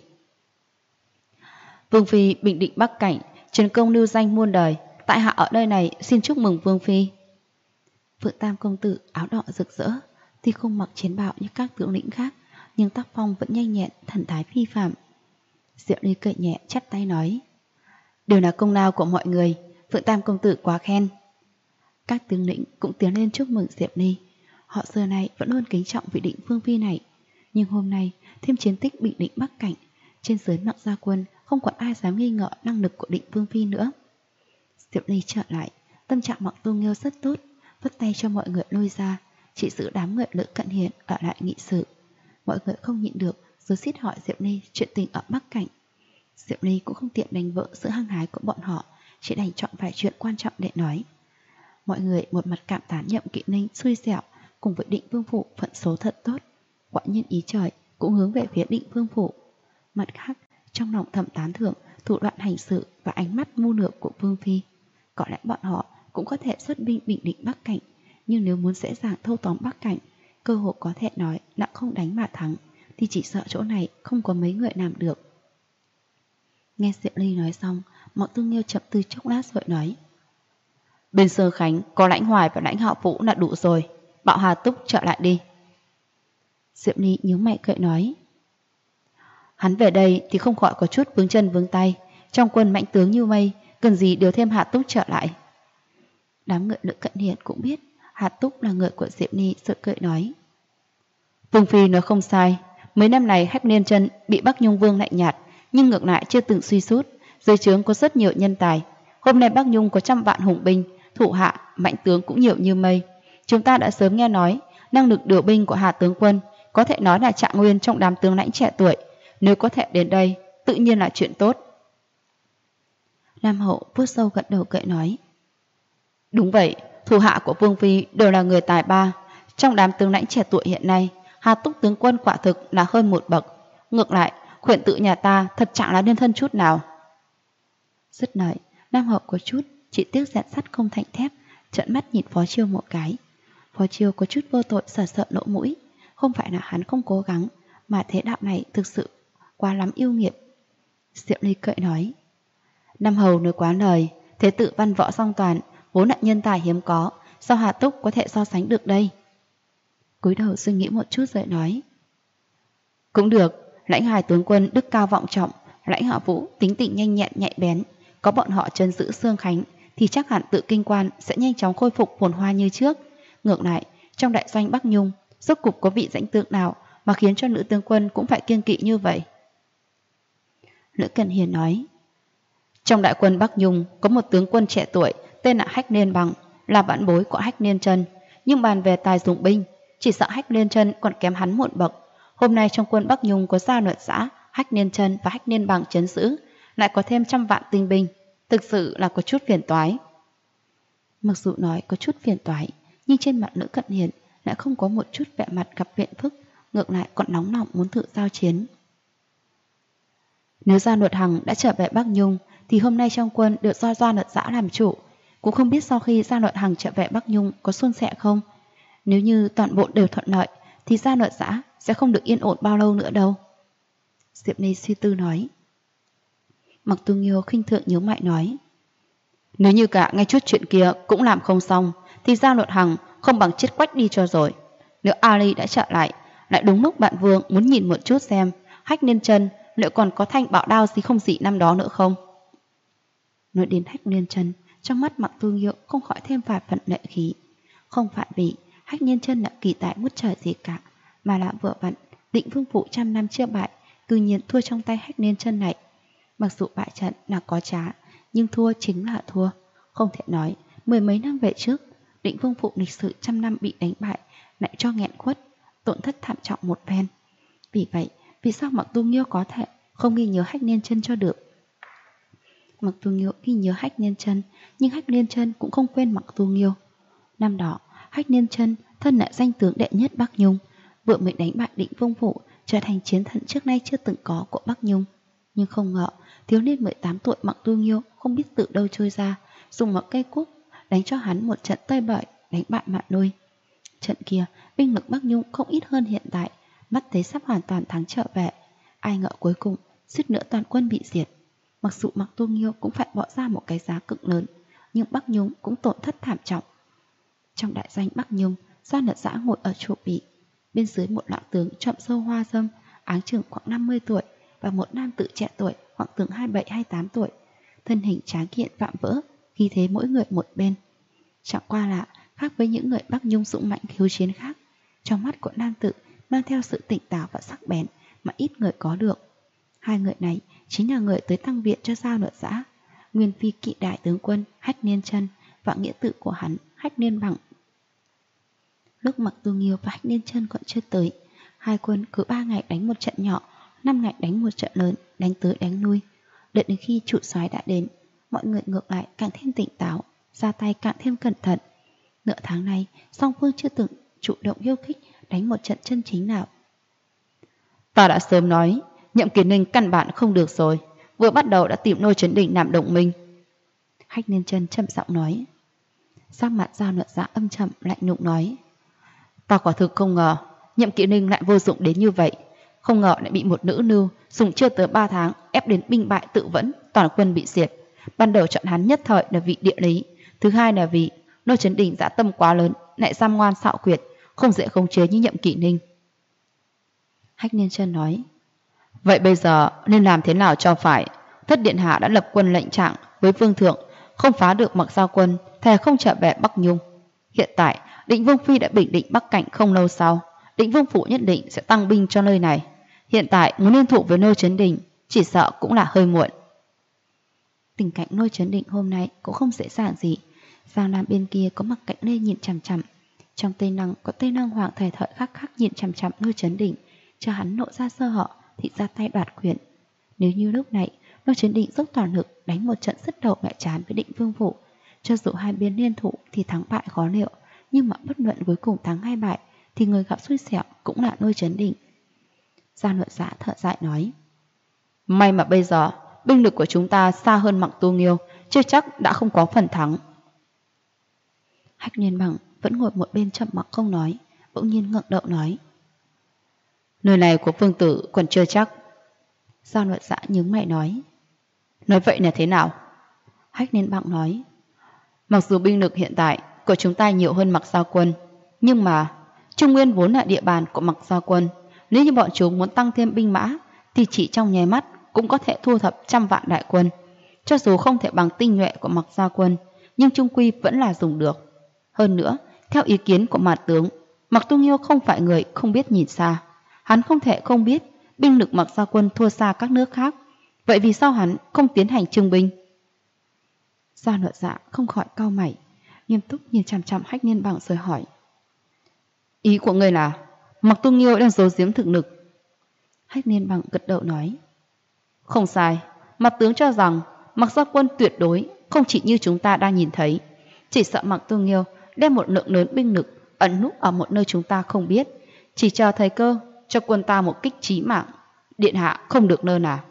Vương phi bình định Bắc Cảnh, chiến công lưu danh muôn đời, tại hạ ở nơi này xin chúc mừng Vương phi. Phượng Tam công tử áo đỏ rực rỡ, tuy không mặc chiến bào như các tướng lĩnh khác, nhưng tác phong vẫn nhanh nhẹn, thần thái phi phạm. Diệu Ly cười nhẹ chắp tay nói, đều là công lao của mọi người, Phượng Tam công tử quá khen. Các tướng lĩnh cũng tiến lên chúc mừng Diệu Ly. Họ xưa nay vẫn luôn kính trọng vị Định Vương phi này, nhưng hôm nay thêm chiến tích bình định Bắc Cảnh, trên dưới Mặc gia quân không còn ai dám nghi ngờ năng lực của Định Vương phi nữa. Diệu Ly trở lại, tâm trạng Mặc Tu Nghiêu rất tốt, vất tay cho mọi người lui ra, chỉ giữ đám người Lữ Cận Hiền ở lại nghị sự. Mọi người không nhịn được, rồi xít hỏi Diệu Ly chuyện tình ở Bắc Cảnh. Diệu Ly cũng không tiện đánh vỡ sự hăng hái của bọn họ, chỉ đành chọn vài chuyện quan trọng để nói. Mọi người một mặt cảm thán Nhậm Kỵ Ninh xui xẻo, cùng với Định Vương phủ phận số thật tốt, quả nhiên ý trời cũng hướng về phía Định Vương phủ. Mặt khác, trong lòng thầm tán thưởng thủ đoạn hành sự và ánh mắt mưu lược của Vương phi. Có lẽ bọn họ cũng có thể xuất binh bình định Bắc Cảnh, nhưng nếu muốn dễ dàng thâu tóm Bắc Cảnh, cơ hội có thể nói là không đánh mà thắng, thì chỉ sợ chỗ này không có mấy người làm được. Nghe Diệu Ly nói xong, Mặc Tu Nghiêu chậm tư chốc lát rồi nói, bên Sơ Khánh có Lãnh Hoài và Lãnh Hạo Vũ là đủ rồi, bảo Hà Túc trở lại đi. Diệu Ly nhíu mày cười nói, hắn về đây thì không khỏi có chút vướng chân vướng tay, trong quân mạnh tướng như mây, cần gì điều thêm Hà Túc trở lại. Đám người Lữ Cận Hiền cũng biết Hà Túc là người của Diệu Ly, sợ cười nói, Vương phi nói không sai, mấy năm này Hách Liên Chân bị Bắc Nhung Vương lạnh nhạt, nhưng ngược lại chưa từng suy sút, dưới trướng có rất nhiều nhân tài. Hôm nay Bắc Nhung có 100 vạn hùng binh, thủ hạ mạnh tướng cũng nhiều như mây. Chúng ta đã sớm nghe nói năng lực điều binh của Hà tướng quân có thể nói là trạng nguyên trong đám tướng lãnh trẻ tuổi, nếu có thể đến đây tự nhiên là chuyện tốt. Lam Hậu vuốt sâu gật đầu cười nói, đúng vậy, thủ hạ của Vương phi đều là người tài ba, trong đám tướng lãnh trẻ tuổi hiện nay, Hà Túc tướng quân quả thực là hơn một bậc. Ngược lại, Khuyển tự nhà ta thật chẳng là nên thân chút nào. Dứt lời, Lam Hậu có chút chỉ tiếc rèn sắt không thành thép, trợn mắt nhìn Phó Chiêu một cái. Phó Chiêu có chút vô tội sờ sợ lỗ mũi, không phải là hắn không cố gắng, mà thế đạo này thực sự quá lắm yêu nghiệt. Diệu Ly cười nói, Nam Hầu nói quá lời, thế tự văn võ song toàn, vốn là nhân tài hiếm có, sao Hà Túc có thể so sánh được đây? Cúi đầu suy nghĩ một chút rồi nói, Cũng được, Lãnh Hải tướng quân đức cao vọng trọng, Lãnh Hạ Vũ tính tình nhanh nhẹn nhạy bén, có bọn họ trấn giữ Xương Khánh thì chắc hẳn Tự Kinh Quan sẽ nhanh chóng khôi phục phồn hoa như trước. Ngược lại, trong đại doanh Bắc Nhung, rốt cục có vị danh tướng nào mà khiến cho nữ tướng quân cũng phải kiêng kỵ như vậy? Lữ Cẩn Hiền nói, trong đại quân Bắc Nhung có một tướng quân trẻ tuổi tên là Hách Liên Bằng, là vãn bối của Hách Liên Chân, nhưng bàn về tài dụng binh, chỉ sợ Hách Liên Chân còn kém hắn một bậc. Hôm nay trong quân Bắc Nhung có Gia Luật Giã, Hách Liên Chân và Hách Liên Bằng trấn giữ, lại có thêm 100 vạn tinh binh, thực sự là có chút phiền toái. Mặc dù nói có chút phiền toái, nhưng trên mặt Lữ Cận Hiền lại không có một chút vẻ mặt gặp phiền phức, ngược lại còn nóng lòng muốn thử giao chiến. Nếu Gia Luật Hằng đã trở về Bắc Nhung thì hôm nay trong quân được do Gia Luật Giã làm chủ, cũng không biết sau khi Gia Luật Hằng trở về Bắc Nhung có suôn sẻ không. Nếu như toàn bộ đều thuận lợi thì Gia Luật Giã sẽ không được yên ổn bao lâu nữa đâu. Diệp Ni suy tư nói. Mặc Tu Nghiêu khinh thường nhíu mày nói, nếu như cả ngay chút chuyện kia cũng làm không xong thì Gia Luật Hằng không bằng chết quách đi cho rồi. Nếu Ali đã trở lại, lại đúng lúc bạn Vương muốn nhìn một chút xem Hách Liên Chân liệu còn có thanh bảo đao gì không dị năm đó nữa không. Nói đến Hách Liên Chân, trong mắt Mặc Tu Nghiêu không khỏi thêm vài phần lệ khí. Không phải vì Hách Liên Chân là kỳ tài ngút trời gì cả, mà là vừa vặn Định Vương Phủ 100 năm chưa bại, cư nhiên thua trong tay Hách Liên Chân này. Mặc dù bại trận là có trá, nhưng thua chính là thua. Không thể nói mười mấy năm về trước Định Vương Phủ lịch sử 100 năm bị đánh bại lại cho nghẹn khuất, tổn thất thảm trọng một phen. Vì vậy, vì sao Mặc Tu Nghiêu có thể không ghi nhớ Hách Liên Chân cho được? Mặc Tu Nghiêu ghi nhớ Hách Liên Chân, nhưng Hách Liên Chân cũng không quên Mặc Tu Nghiêu. Năm đó, Hách Liên Chân thân là danh tướng đệ nhất Bắc Nhung, vừa mới đánh bại Định Vương Phủ, trở thành chiến thần trước nay chưa từng có của Bắc Nhung. Nhưng không ngờ, thiếu niên 18 tuổi Mặc Tu Nghiêu không biết từ đâu trôi ra, dùng một cây cuốc đánh cho hắn một trận tơi bời, đánh bại Mạn Lôi. Trận kia, binh lực Bắc Nhung không ít hơn hiện tại, mắt thấy sắp hoàn toàn thắng trở về. Ai ngờ cuối cùng, suýt nữa toàn quân bị diệt. Mặc dù Mặc Tu Nghiêu cũng phải bỏ ra một cái giá cực lớn, nhưng Bắc Nhung cũng tổn thất thảm trọng. Trong đại doanh Bắc Nhung, Gia Luật Giã ngồi ở chủ vị, bên dưới một lão tướng trọm sâu hoa râm, áng chừng khoảng 50 tuổi, và một nam tử trẻ tuổi khoảng chừng 27-28 tuổi, thân hình tráng kiện vạm vỡ, khí thế mỗi người một bên. Chẳng qua là khác với những người Bắc Nhung dũng mạnh khiêu chiến khác, trong mắt của nam tử mang theo sự tỉnh táo và sắc bén mà ít người có được. Hai người này chính là người tới tăng viện cho Gia Luật Giã, nguyên phi kỵ đại tướng quân Hách Liên Chân và nghĩa tử của hắn Hách Liên Bằng. Lúc Mặc Tu Nghiêu và Hách Liên Chân còn chưa tới, hai quân cứ 3 ngày đánh một trận nhỏ, 5 ngày đánh một trận lớn, đánh tới đánh lui. Đợi đến khi chủ soái đã đến, mọi người ngược lại càng thêm tỉnh táo, ra tay càng thêm cẩn thận. Nửa tháng nay, song phương chưa từng chủ động hiêu khích đánh một trận chân chính nào. Ta đã sớm nói, Nhậm Kiền Ninh căn bản không được rồi, vừa bắt đầu đã tìm Lôi Chấn Đình làm đồng minh. Hách Liên Chân chậm giọng nói. Sắc mặt Gia Luật Giã âm trầm lạnh lùng nói, ta quả thực không ngờ Nhậm Kiền Ninh lại vô dụng đến như vậy, không ngờ lại bị một nữ nưu dùng chưa tới 3 tháng ép đến binh bại tự vẫn, toàn quân bị diệt. Ban đầu chọn hắn nhất thời là vì địa lý, thứ hai là vì Lôi Chấn Đình dã tâm quá lớn, lại giam ngoan xạo quyệt, không dễ khống chế như Nhậm Kiền Ninh. Hách Liên Chân nói, vậy bây giờ nên làm thế nào cho phải? Thất điện hạ đã lập quân lệnh trạng với vương thượng, không phá được Mặc Giao quân, thề không trở về Bắc Nhung. Hiện tại Định Vương phi đã bình định Bắc Cảnh không lâu sau, Định Vương phủ nhất định sẽ tăng binh cho nơi này. Hiện tại muốn liên thủ với Lôi Chấn Đình chỉ sợ cũng là hơi muộn. Tình cảnh Lôi Chấn Đình hôm nay cũng không dễ dàng gì. Giang Nam bên kia có Mặc Cảnh Lê nhìn chằm chằm, trong Tây Năng có Tây Năng Hoàng thời thời khắc khắc nhìn chằm chằm Lôi Chấn Đình, cho hắn lộ ra sơ hở thì ra tay đoạt quyền. Nếu như lúc này Lôi Chấn Đình dốc toàn lực đánh một trận sứt đầu mẹ chán với Định Vương phủ, cho dù hai bên liên thủ thì thắng bại khó liệu, nhưng mà bất luận cuối cùng thắng hay bại thì người gặp xui xẻo cũng là Lôi Chấn Đình. Gia Luật Giã thở dài nói, may mà bây giờ binh lực của chúng ta xa hơn Mặc Tu Nghiêu, chưa chắc đã không có phần thắng. Hách Liên Bằng vẫn ngồi một bên chậm mặc không nói, bỗng nhiên ngẩng đầu nói, nơi này của vương tử còn chưa chắc. Gia Luật Giã nhướng mày nói vậy là thế nào? Hách Liên Bằng nói, mặc dù binh lực hiện tại của chúng ta nhiều hơn Mặc Giao quân, nhưng mà Trung Nguyên vốn là địa bàn của Mặc Giao quân, nếu như bọn chúng muốn tăng thêm binh mã thì chỉ trong nháy mắt cũng có thể thu thập trăm vạn đại quân. Cho dù không thể bằng tinh nhuệ của Mạc Gia Quân, nhưng chung quy vẫn là dùng được. Hơn nữa, theo ý kiến của Mạt tướng, Mạc Tu Nghiêu không phải người không biết nhìn xa. Hắn không thể không biết binh lực Mạc Gia Quân thua xa các nước khác. Vậy vì sao hắn không tiến hành trưng binh? Gia Luật Dạ không khỏi cau mày, nghiêm túc nhìn chằm chằm Hách Niên Bằng rồi hỏi: ý của ngươi là Mạc Tu Nghiêu đang giấu giếm thực lực? Hách Niên Bằng gật đầu nói: không sai, Mạc tướng cho rằng Mạc Gia Quân tuyệt đối không chỉ như chúng ta đang nhìn thấy. Chỉ sợ Mạc Tu Nghiêu đem một lượng lớn binh lực ẩn núp ở một nơi chúng ta không biết, chỉ chờ thời cơ cho quân ta một kích chí mạng. Điện hạ không được nơ nà.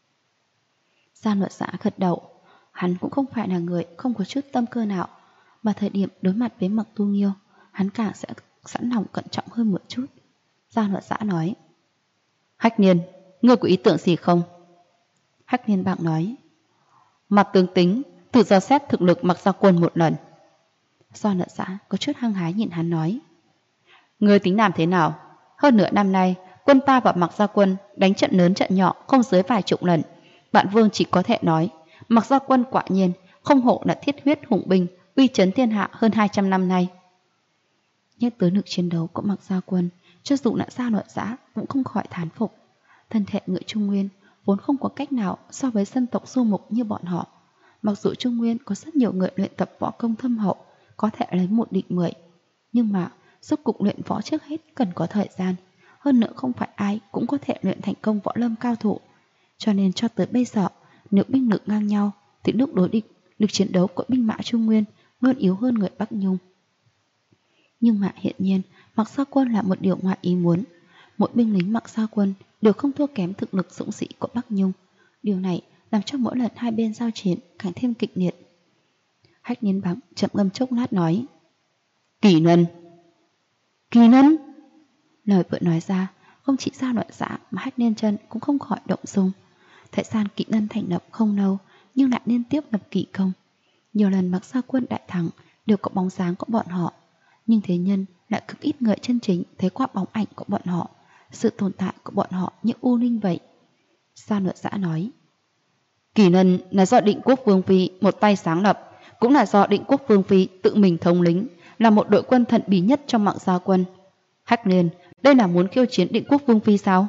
Gia Luật Dạ gật đầu. Hắn cũng không phải là người không có chút tâm cơ nào, mà thời điểm đối mặt với Mạc Tu Nghiêu, hắn càng sẽ sẵn lòng cẩn trọng hơn một chút. Gia Luật Dạ nói: Hách Niên, ngươi có ý tưởng gì không? Hách Niên Bằng nói: Mạc tướng tính tự dò xét thực lực Mạc Gia Quân một lần. Gia Luật Dạ có chút hăng hái nhìn hắn nói: ngươi tính làm thế nào? Hơn nửa năm nay, quân ta và Mạc Gia Quân đánh trận lớn trận nhỏ không dưới vài chục lần. Bạn vương chỉ có thể nói Mạc Gia Quân quả nhiên không hổ là thiết huyết hùng binh, uy chấn thiên hạ hơn 200 năm nay. Nhắc tới lực chiến đấu của Mạc Gia Quân, cho dù là Gia Luật Dạ cũng không khỏi thán phục. Thân thể người Trung Nguyên vốn không có cách nào so với dân tộc du mục như bọn họ. Mặc dù Trung Nguyên có rất nhiều người luyện tập võ công thâm hậu, có thể lấy 1 địch 10, nhưng mà rốt cục luyện võ trước hết cần có thời gian. Hơn nữa không phải ai cũng có thể luyện thành công võ lâm cao thủ. Cho nên cho tới bây giờ, nếu binh lực ngang nhau thì lúc đối địch, lực chiến đấu của binh mã Trung Nguyên luôn yếu hơn người Bắc Nhung. Nhưng mà hiện nhiên, Mạc Gia Quân là một điều ngoại ý muốn. Mỗi binh lính Mạc Gia Quân đều không thua kém thực lực dũng sĩ của Bắc Nhung. Điều này làm cho mỗi lần hai bên giao chiến càng thêm kịch liệt. Hách Niên Bằng chậm ngâm chốc lát nói: Kỳ Nân. Kỳ Nân? Lời vừa nói ra, không chỉ Gia Luật Dạ mà Hách Niên Chân cũng không khỏi động dung. Thời gian Kỵ Nân thành lập không lâu, nhưng lại liên tiếp lập kỵ công. Nhiều lần Mạc Gia Quân đại thắng đều có bóng dáng của bọn họ, nhưng thế nhân lại cực ít người chân chính thấy qua bóng ảnh của bọn họ. Sự tồn tại của bọn họ như u linh vậy. Gia Luật Dạ nói: Kỳ Nân là do Định Quốc Vương Phi một tay sáng lập, cũng là do Định Quốc Vương Phi tự mình thống lĩnh, là một đội quân thần bí nhất trong Mạc Gia Quân. Hách Niên, đây là muốn khiêu chiến Định Quốc Vương Phi sao?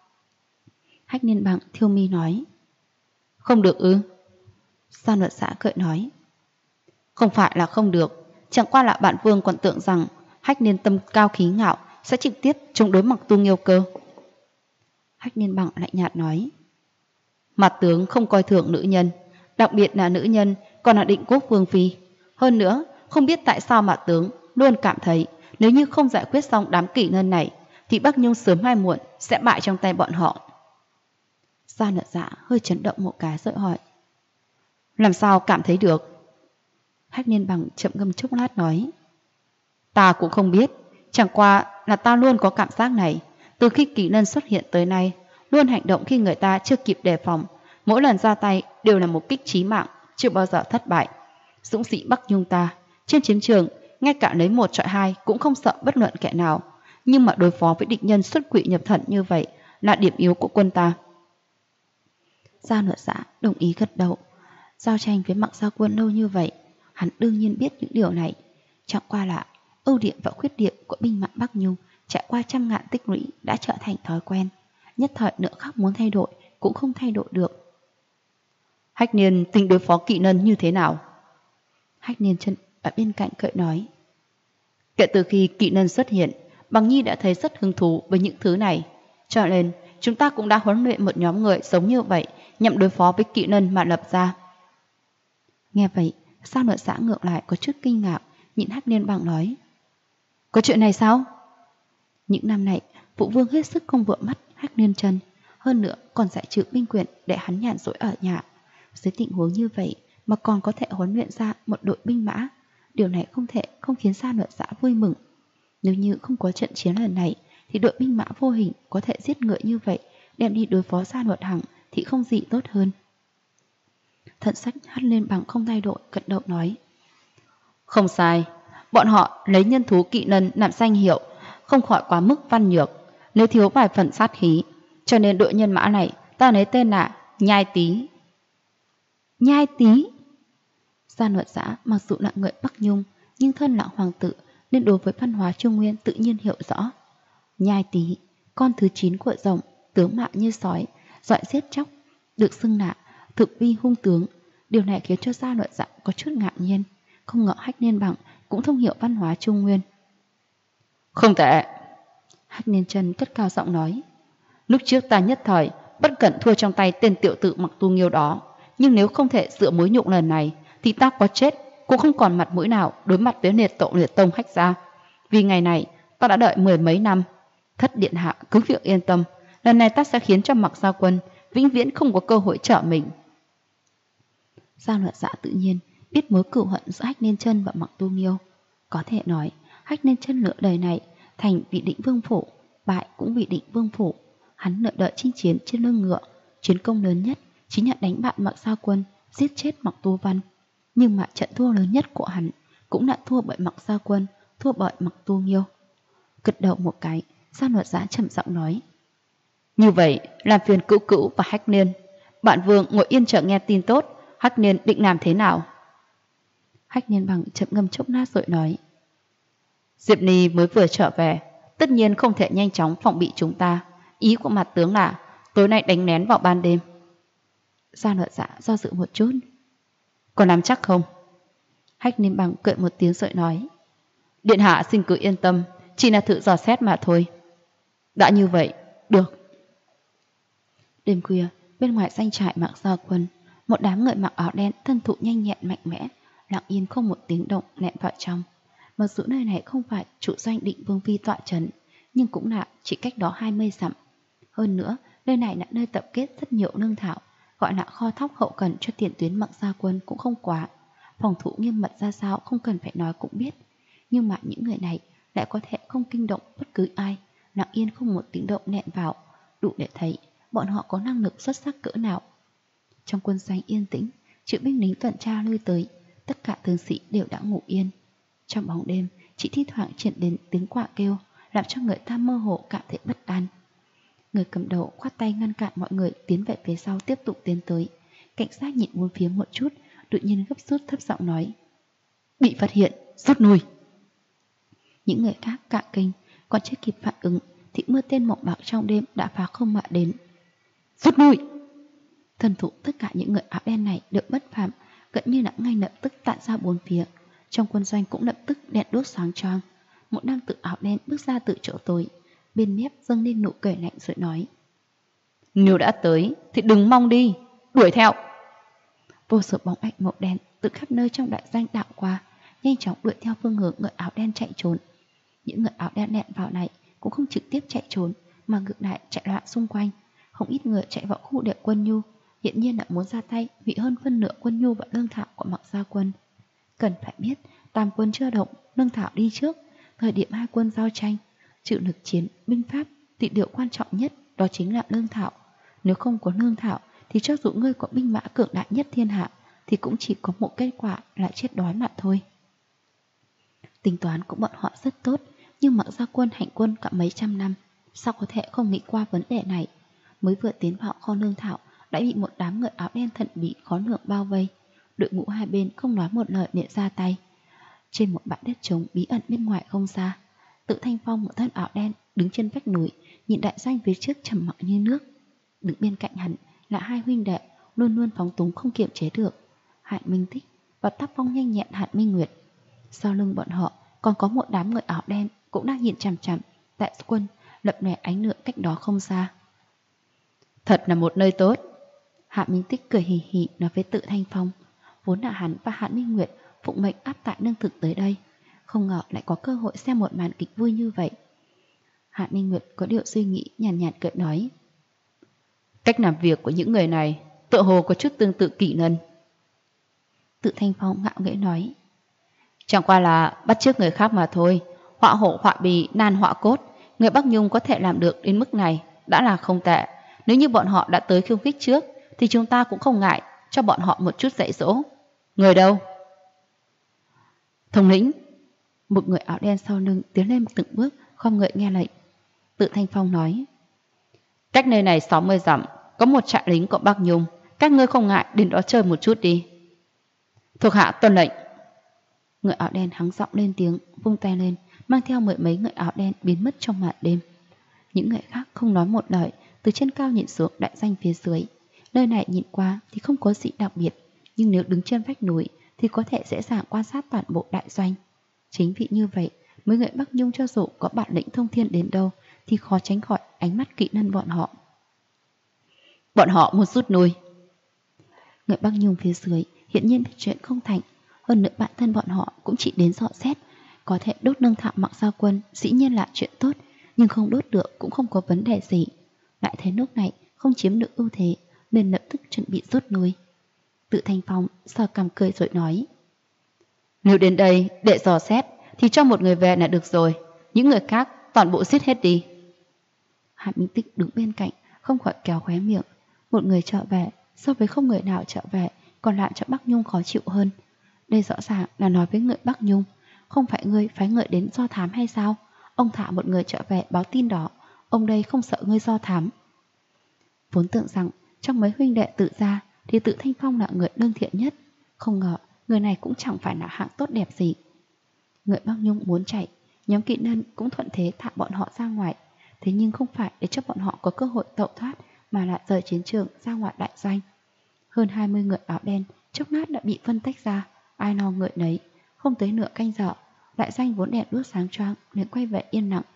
Hách Niên Bằng thiêu mi nói: Không được ư? Gia Luật Dạ cười nói: Không phải là không được, chẳng qua là bạn vương còn tưởng rằng Hách Niên tâm cao khí ngạo sẽ trực tiếp chống đối Mạc Tu Nghiêu cơ. Hách Niên Bằng lạnh nhạt nói: Mặt tướng không coi thường nữ nhân, đặc biệt là nữ nhân còn là Định Quốc Vương Phi. Hơn nữa, không biết tại sao mặt tướng luôn cảm thấy nếu như không giải quyết xong đám kỷ ngân này thì Bắc Nhung sớm hay muộn sẽ bại trong tay bọn họ. Gia Luật Dạ hơi chấn động một cái rồi hỏi: Làm sao cảm thấy được? Hách Niên Bằng chậm ngâm chốc lát nói: Ta cũng không biết, chẳng qua là ta luôn có cảm giác này. Từ khi Kỳ Lân xuất hiện tới nay, luôn hành động khi người ta chưa kịp đề phòng, mỗi lần ra tay đều là một kích chí mạng, chưa bao giờ thất bại. Dũng sĩ Bắc Nhung ta trên chiến trường ngay cả lấy 1 chọi 2 cũng không sợ bất luận kẻ nào, nhưng mà đối phó với địch nhân xuất quỷ nhập thần như vậy là điểm yếu của quân ta. Gia Luật Dạ đồng ý gật đầu. Giao tranh với Mạc Gia Quân lâu như vậy, hắn đương nhiên biết những điều này. Chẳng qua là ưu điểm và khuyết điểm của binh mã Bắc Nhung trải qua trăm ngàn tích lũy đã trở thành thói quen, nhất thời nữa khác muốn thay đổi cũng không thay đổi được. Hách Niên tính đối phó Kỵ Nân như thế nào? Hách Niên Chân ở bên cạnh cười nói: Kể từ khi Kỵ Nân xuất hiện, Bằng Nhi đã thấy rất hứng thú với những thứ này, cho nên chúng ta cũng đã huấn luyện một nhóm người giống như vậy nhằm đối phó với Kỵ Nân mà lập ra. Nghe vậy, Gia Luật Dạ ngược lại có chút kinh ngạc, nhìn Hách Niên Bằng nói: Có chuyện này sao? Những năm này, Phụ Vương hết sức không vợ mắt Hách Niên Chân, hơn nữa còn giải trừ binh quyền để hắn nhàn rỗi ở nhà. Dưới tình huống như vậy mà còn có thể huấn luyện ra một đội binh mã, điều này không thể không khiến Gia Luật Dạ vui mừng. Nếu như không có trận chiến lần này thì đội binh mã vô hình có thể giết người như vậy đem đi đối phó Gia Luật Hằng thì không gì tốt hơn. Thận Sách Hách Niên Bằng không thay đổi, cận đầu nói: Không sai, bọn họ lấy nhân thú Kỵ Nân làm danh hiệu, không khỏi quá mức văn nhược. nếu thiếu vài phần sát khí. Cho nên đội nhân mã này ta lấy tên là Nhai Tý. Nhai Tý? Gia Luật Giã mặc dù là người Bắc Nhung, nhưng thân là hoàng tử nên đối với văn hóa Trung Nguyên tự nhiên hiểu rõ. Nhai Tý, con thứ 9 của rồng, tướng mạo như sói, giỏi giết chóc, được xưng là thực vi hung tướng. Điều này khiến cho Gia Luật Giã có chút ngạc nhiên, không ngờ Hách Niên Bằng cũng thông hiểu văn hóa Trung Nguyên. Không tệ. Hách Niên Chân cất cao giọng nói. Lúc trước ta nhất thời bất cẩn thua trong tay tên tiểu tử Mặc Tu Nghiêu đó, nhưng nếu không thể dựa mối nhục lần này thì ta có chết cũng không còn mặt mũi nào đối mặt với liệt tông Hách gia. Vì ngày này ta đã đợi 10 mấy năm. Thất điện hạ cứ việc yên tâm, lần này ta sẽ khiến cho Mặc Gia Quân vĩnh viễn không có cơ hội trở mình. Gia Luật Giã tự nhiên biết mối cửu hận giữa Hách Niên Chân và Mặc Tu Nghiêu. Có thể nói Hách Niên Chân lựa đời này thành vị định vương phủ, bại cũng vị định vương phủ. Hắn nợ đợi chinh chiến trên lưng ngựa, chiến công lớn nhất chính là đánh bại Mặc Gia Quân, giết chết Mặc Tu Văn. Nhưng mà trận thua lớn nhất của hắn cũng đã thua bởi Mặc Gia Quân, thua bởi Mặc Tu Nghiêu. Gật đầu một cái, Gia Luật Giã trầm giọng nói. Như vậy làm phiền Cữu Cữu và Hách Niên. Bạn vương ngồi yên chờ nghe tin tốt. Hách Niên định làm thế nào? Hách Niên Bằng chậm ngâm chốc lát rồi nói. Diệp Ni mới vừa trở về, tất nhiên không thể nhanh chóng phòng bị chúng ta. Ý của mặt tướng là tối nay đánh nén vào ban đêm. Gia Luật Giã do dự một chút. Còn nắm chắc không? Hách Niên Bằng cười một tiếng rồi nói. Điện hạ xin cứ yên tâm, chỉ là thử dò xét mà thôi. Đã như vậy, được. Đêm khuya, bên ngoài doanh trại Mặc Gia Quân, một đám người mặc áo đen thân thụ nhanh nhẹn mạnh mẽ, lặng yên không một tiếng động lẹn vào trong. Mặc dù nơi này không phải trụ doanh Định Vương Phi tọa trấn, nhưng cũng là chỉ cách đó 20 dặm. Hơn nữa, nơi này là nơi tập kết rất nhiều lương thảo, gọi là kho thóc hậu cần cho tiền tuyến Mặc Gia Quân cũng không quá. Phòng thủ nghiêm mật ra sao không cần phải nói cũng biết. Nhưng mà những người này lại có thể không kinh động bất cứ ai, lặng yên không một tiếng động lẹn vào, đủ để thấy bọn họ có năng lực xuất sắc cỡ nào. Trong quân doanh yên tĩnh, triệu binh lính tuần tra lui tới, tất cả tướng sĩ đều đã ngủ yên. Trong bóng đêm, chỉ thi thoảng truyền đến tiếng quạ kêu, làm cho người ta mơ hồ cảm thấy bất an. Người cầm đầu khoát tay ngăn cản mọi người tiến về phía sau tiếp tục tiến tới. Cảnh sát nhìn bốn phía một chút, đột nhiên gấp rút thấp giọng nói. Bị phát hiện, rút lui. Những người khác cả kinh, còn chưa kịp phản ứng thì mưa tên mộng bạc trong đêm đã phá không mà đến. Rút lui! Thần thủ tất cả những người áo đen này được bất phàm, gần như đã ngay lập tức tản ra bốn phía. Trong quân doanh cũng lập tức đèn đốt sáng choang. Một nam tử áo đen bước ra từ chỗ tối, bên mép dâng lên nụ cười lạnh rồi nói. Nếu đã tới thì đừng mong đi, đuổi theo. Vô số bóng ảnh màu đen từ khắp nơi trong đại doanh đạo qua, nhanh chóng đuổi theo phương hướng người áo đen chạy trốn. Những người áo đen lẹn vào này cũng không trực tiếp chạy trốn, mà ngược lại chạy loạn xung quanh. Không ít người chạy vào khu địa quân nhu, hiện nhiên là muốn ra tay hủy hơn phân nửa quân nhu và lương thảo của Mặc Gia Quân. Cần phải biết, tam quân chưa động, lương thảo đi trước. Thời điểm hai quân giao tranh, chịu lực chiến, binh pháp thì điều quan trọng nhất đó chính là lương thảo. Nếu không có lương thảo thì cho dù ngươi có binh mã cường đại nhất thiên hạ thì cũng chỉ có một kết quả là chết đói mà thôi. Tính toán của bọn họ rất tốt, nhưng Mặc Gia Quân hành quân cả mấy trăm năm, sao có thể không nghĩ qua vấn đề này. Mới vừa tiến vào kho lương thảo đã bị một đám người áo đen thần bí khó lường bao vây. Đội ngũ hai bên không nói một lời để ra tay. Trên một bãi đất trống bí ẩn bên ngoài không xa, Tự Thanh Phong một thân áo đen đứng trên vách núi, nhìn đại doanh phía trước trầm mặc như nước. Đứng bên cạnh hắn là hai huynh đệ luôn luôn phóng túng không kiềm chế được, Hạn Minh Tích và tác phong nhanh nhẹn Hạn Minh Nguyệt. Sau lưng bọn họ còn có một đám người áo đen cũng đang nhìn chằm chằm đại quân lập lòe ánh lửa cách đó không xa. Thật là một nơi tốt. Hạn Minh Tích cười hì hì nói với Tự Thanh Phong. Vốn là hắn và Hạn Minh Nguyệt phụng mệnh áp tải lương thực tới đây, không ngờ lại có cơ hội xem một màn kịch vui như vậy. Hạn Minh Nguyệt có điều suy nghĩ, nhàn nhạt cười nói. Cách làm việc của những người này tựa hồ có chút tương tự Kỷ Lân. Tự Thanh Phong ngạo nghễ nói. Chẳng qua là bắt chước người khác mà thôi. Họa hộ họa bì nan họa cốt, người Bắc Nhung có thể làm được đến mức này đã là không tệ. Nếu như bọn họ đã tới khiêu khích trước thì chúng ta cũng không ngại cho bọn họ một chút dạy dỗ. Người đâu? Thống lĩnh. Một người áo đen sau lưng tiến lên từng bước, không người nghe lệnh. Tự Thanh Phong nói. Cách nơi này 60 dặm, có một trại lính của Bắc Nhung, các ngươi không ngại đến đó chơi một chút đi. Thuộc hạ tuân lệnh. Người áo đen hắng giọng lên tiếng, vung tay lên, mang theo mười mấy người áo đen biến mất trong màn đêm. Những người khác không nói một lời, từ trên cao nhìn xuống đại doanh phía dưới. Nơi này nhìn qua thì không có gì đặc biệt, nhưng nếu đứng trên vách núi thì có thể dễ dàng quan sát toàn bộ đại doanh. Chính vì như vậy, mấy người Bắc Nhung cho dù có bản lĩnh thông thiên đến đâu thì khó tránh khỏi ánh mắt kỹ năng bọn họ. Bọn họ muốn rút lui. Người Bắc Nhung phía dưới hiển nhiên biết chuyện không thành, hơn nữa bản thân bọn họ cũng chỉ đến dò xét. Có thể đốt nâng thạo Mạc Gia Quân dĩ nhiên là chuyện tốt, nhưng không đốt được cũng không có vấn đề gì. Lại thấy lúc này không chiếm được ưu thế nên lập tức chuẩn bị rút lui. Tự Thanh Phong sờ cằm cười rồi nói. Nếu đến đây để dò xét thì cho một người về là được rồi, những người khác toàn bộ giết hết đi. Hạ Minh Tích đứng bên cạnh không khỏi kéo khóe miệng. Một người trở về so với không người nào trở về còn lại cho Bắc Nhung khó chịu hơn. Đây rõ ràng là nói với người Bắc Nhung, không phải ngươi phái người đến do thám hay sao? Ông thả một người trở về báo tin đó, ông đây không sợ ngươi do thám. Vốn tưởng rằng trong mấy huynh đệ tự ra thì Tự Thanh Phong là người lương thiện nhất, không ngờ người này cũng chẳng phải là hạng tốt đẹp gì. Người Bắc Nhung muốn chạy, nhóm kỵ nân cũng thuận thế thả bọn họ ra ngoài, thế nhưng không phải để cho bọn họ có cơ hội tẩu thoát mà lại rời chiến trường ra ngoài đại doanh. Hơn 20 người áo đen chốc lát đã bị phân tách ra, ai no người nấy. Không tới nửa canh giờ, đại doanh vốn đèn đuốc sáng choang liền quay về yên lặng.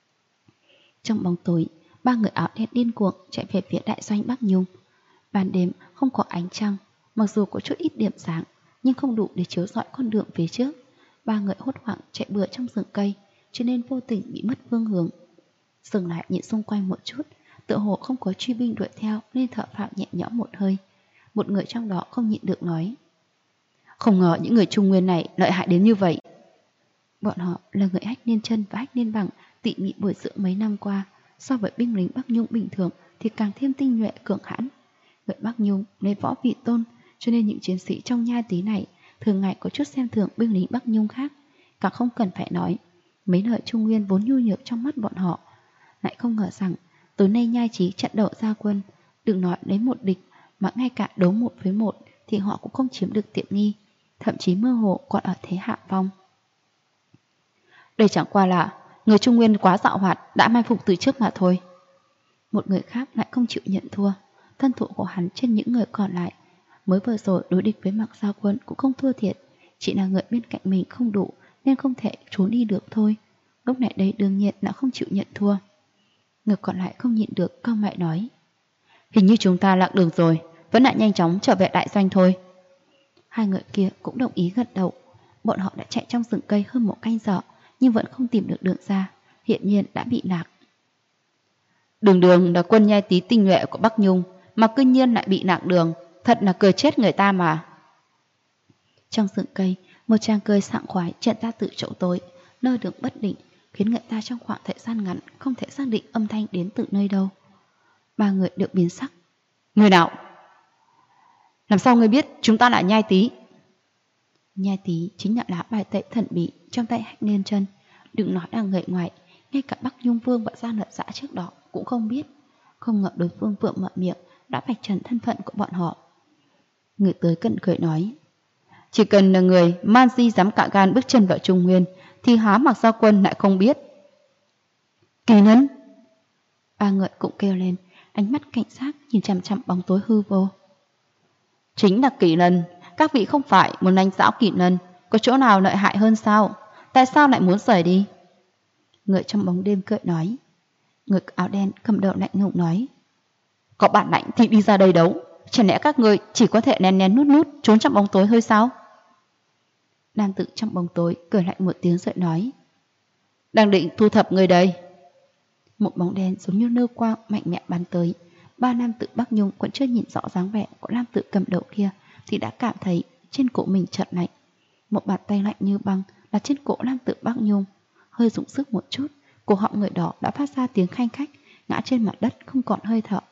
Trong bóng tối, ba người áo đen điên cuồng chạy về phía đại doanh Bắc Nhung. Ban đêm không có ánh trăng, mặc dù có chút ít điểm sáng nhưng không đủ để chiếu rọi con đường phía trước. Ba người hốt hoảng chạy bừa trong rừng cây, cho nên vô tình bị mất phương hướng. Dừng lại nhìn xung quanh một chút, tựa hồ không có truy binh đuổi theo nên thở phào nhẹ nhõm một hơi. Một người trong đó không nhịn được nói. Không ngờ những người Trung Nguyên này lợi hại đến như vậy. Bọn họ là người Hách Liên Chân và Hách Liên Bằng tỉ mỉ bồi dưỡng mấy năm qua, so với binh lính Bắc Nhung bình thường thì càng thêm tinh nhuệ cường hãn. Người Bắc Nhung lấy võ vị tôn, cho nên những chiến sĩ trong nhai tí này thường ngày có chút xem thường binh lính Bắc Nhung khác. Càng không cần phải nói, mấy lời Trung Nguyên vốn nhu nhược trong mắt bọn họ. Lại không ngờ rằng tối nay nhai trí trận đầu ra quân, đừng nói lấy một địch mà ngay cả đấu 1 với 1 thì họ cũng không chiếm được tiện nghi, thậm chí mơ hồ còn ở thế hạ phong. Đây chẳng qua là người Trung Nguyên quá dạo hoạt đã mai phục từ trước mà thôi. Một người khác lại không chịu nhận thua. Thân thủ của hắn trên những người còn lại mới vừa rồi đối địch với Mạc Gia Quân cũng không thua thiệt, chỉ là người bên cạnh mình không đủ nên không thể trốn đi được thôi. Lúc này đây đương nhiên là không chịu nhận thua. Người còn lại không nhịn được cau mày nói. Hình như chúng ta lạc đường rồi, vẫn lại nhanh chóng trở về đại doanh thôi. Hai người kia cũng đồng ý gật đầu. Bọn họ đã chạy trong rừng cây hơn một canh giờ nhưng vẫn không tìm được đường ra, hiện nhiên đã bị lạc. Đường Đường là quân nhai tí tinh nhuệ của Bắc Nhung mà cư nhiên lại bị lạc đường, thật là cười chết người ta mà. Trong rừng cây, một chàng cười sảng khoái trận ra từ chỗ tối, nơi đường bất định, khiến người ta trong khoảng thời gian ngắn không thể xác định âm thanh đến từ nơi đâu. Ba người đều biến sắc. Người nào? Làm sao ngươi biết chúng ta là nhai tí? Nhai tí chính là lá bài tẩy thần bí trong tay Hách Liên Chân. Đừng nói là người ngoài, ngay cả Bắc Nhung Vương và Giang Lật Dã trước đó cũng không biết. Không ngờ đối phương vừa mở miệng đã vạch trần thân phận của bọn họ. Người tới cận cười nói. Chỉ cần là người man di dám cả gan bước chân vào Trung Nguyên thì há Mạc Gia Quân lại không biết. Kỳ Nân! Ba người cũng kêu lên, ánh mắt cảnh giác nhìn chằm chằm bóng tối hư vô. Chính là Kỳ Lân, các vị không phải muốn đánh giáo Kỳ Lân, có chỗ nào lợi hại hơn sao? Tại sao lại muốn rời đi? Người trong bóng đêm cười nói. Người áo đen cầm đầu lạnh lùng nói. Có bản lãnh thì đi ra đây đấu, chẳng lẽ các người chỉ có thể nén nén nút nút trốn trong bóng tối hơi sao? Nam tử trong bóng tối cười lạnh một tiếng rồi nói. Đang định thu thập người đây. Một bóng đen giống như nơ quang mạnh mẽ bắn tới. Ba nam tử Bắc Nhung vẫn chưa nhìn rõ dáng vẻ của nam tử cầm đầu kia thì đã cảm thấy trên cổ mình chợt lạnh. Một bàn tay lạnh như băng đặt trên cổ nam tử Bắc Nhung. Hơi dùng sức một chút, cổ họng người đó đã phát ra tiếng khanh khách, ngã trên mặt đất không còn hơi thở.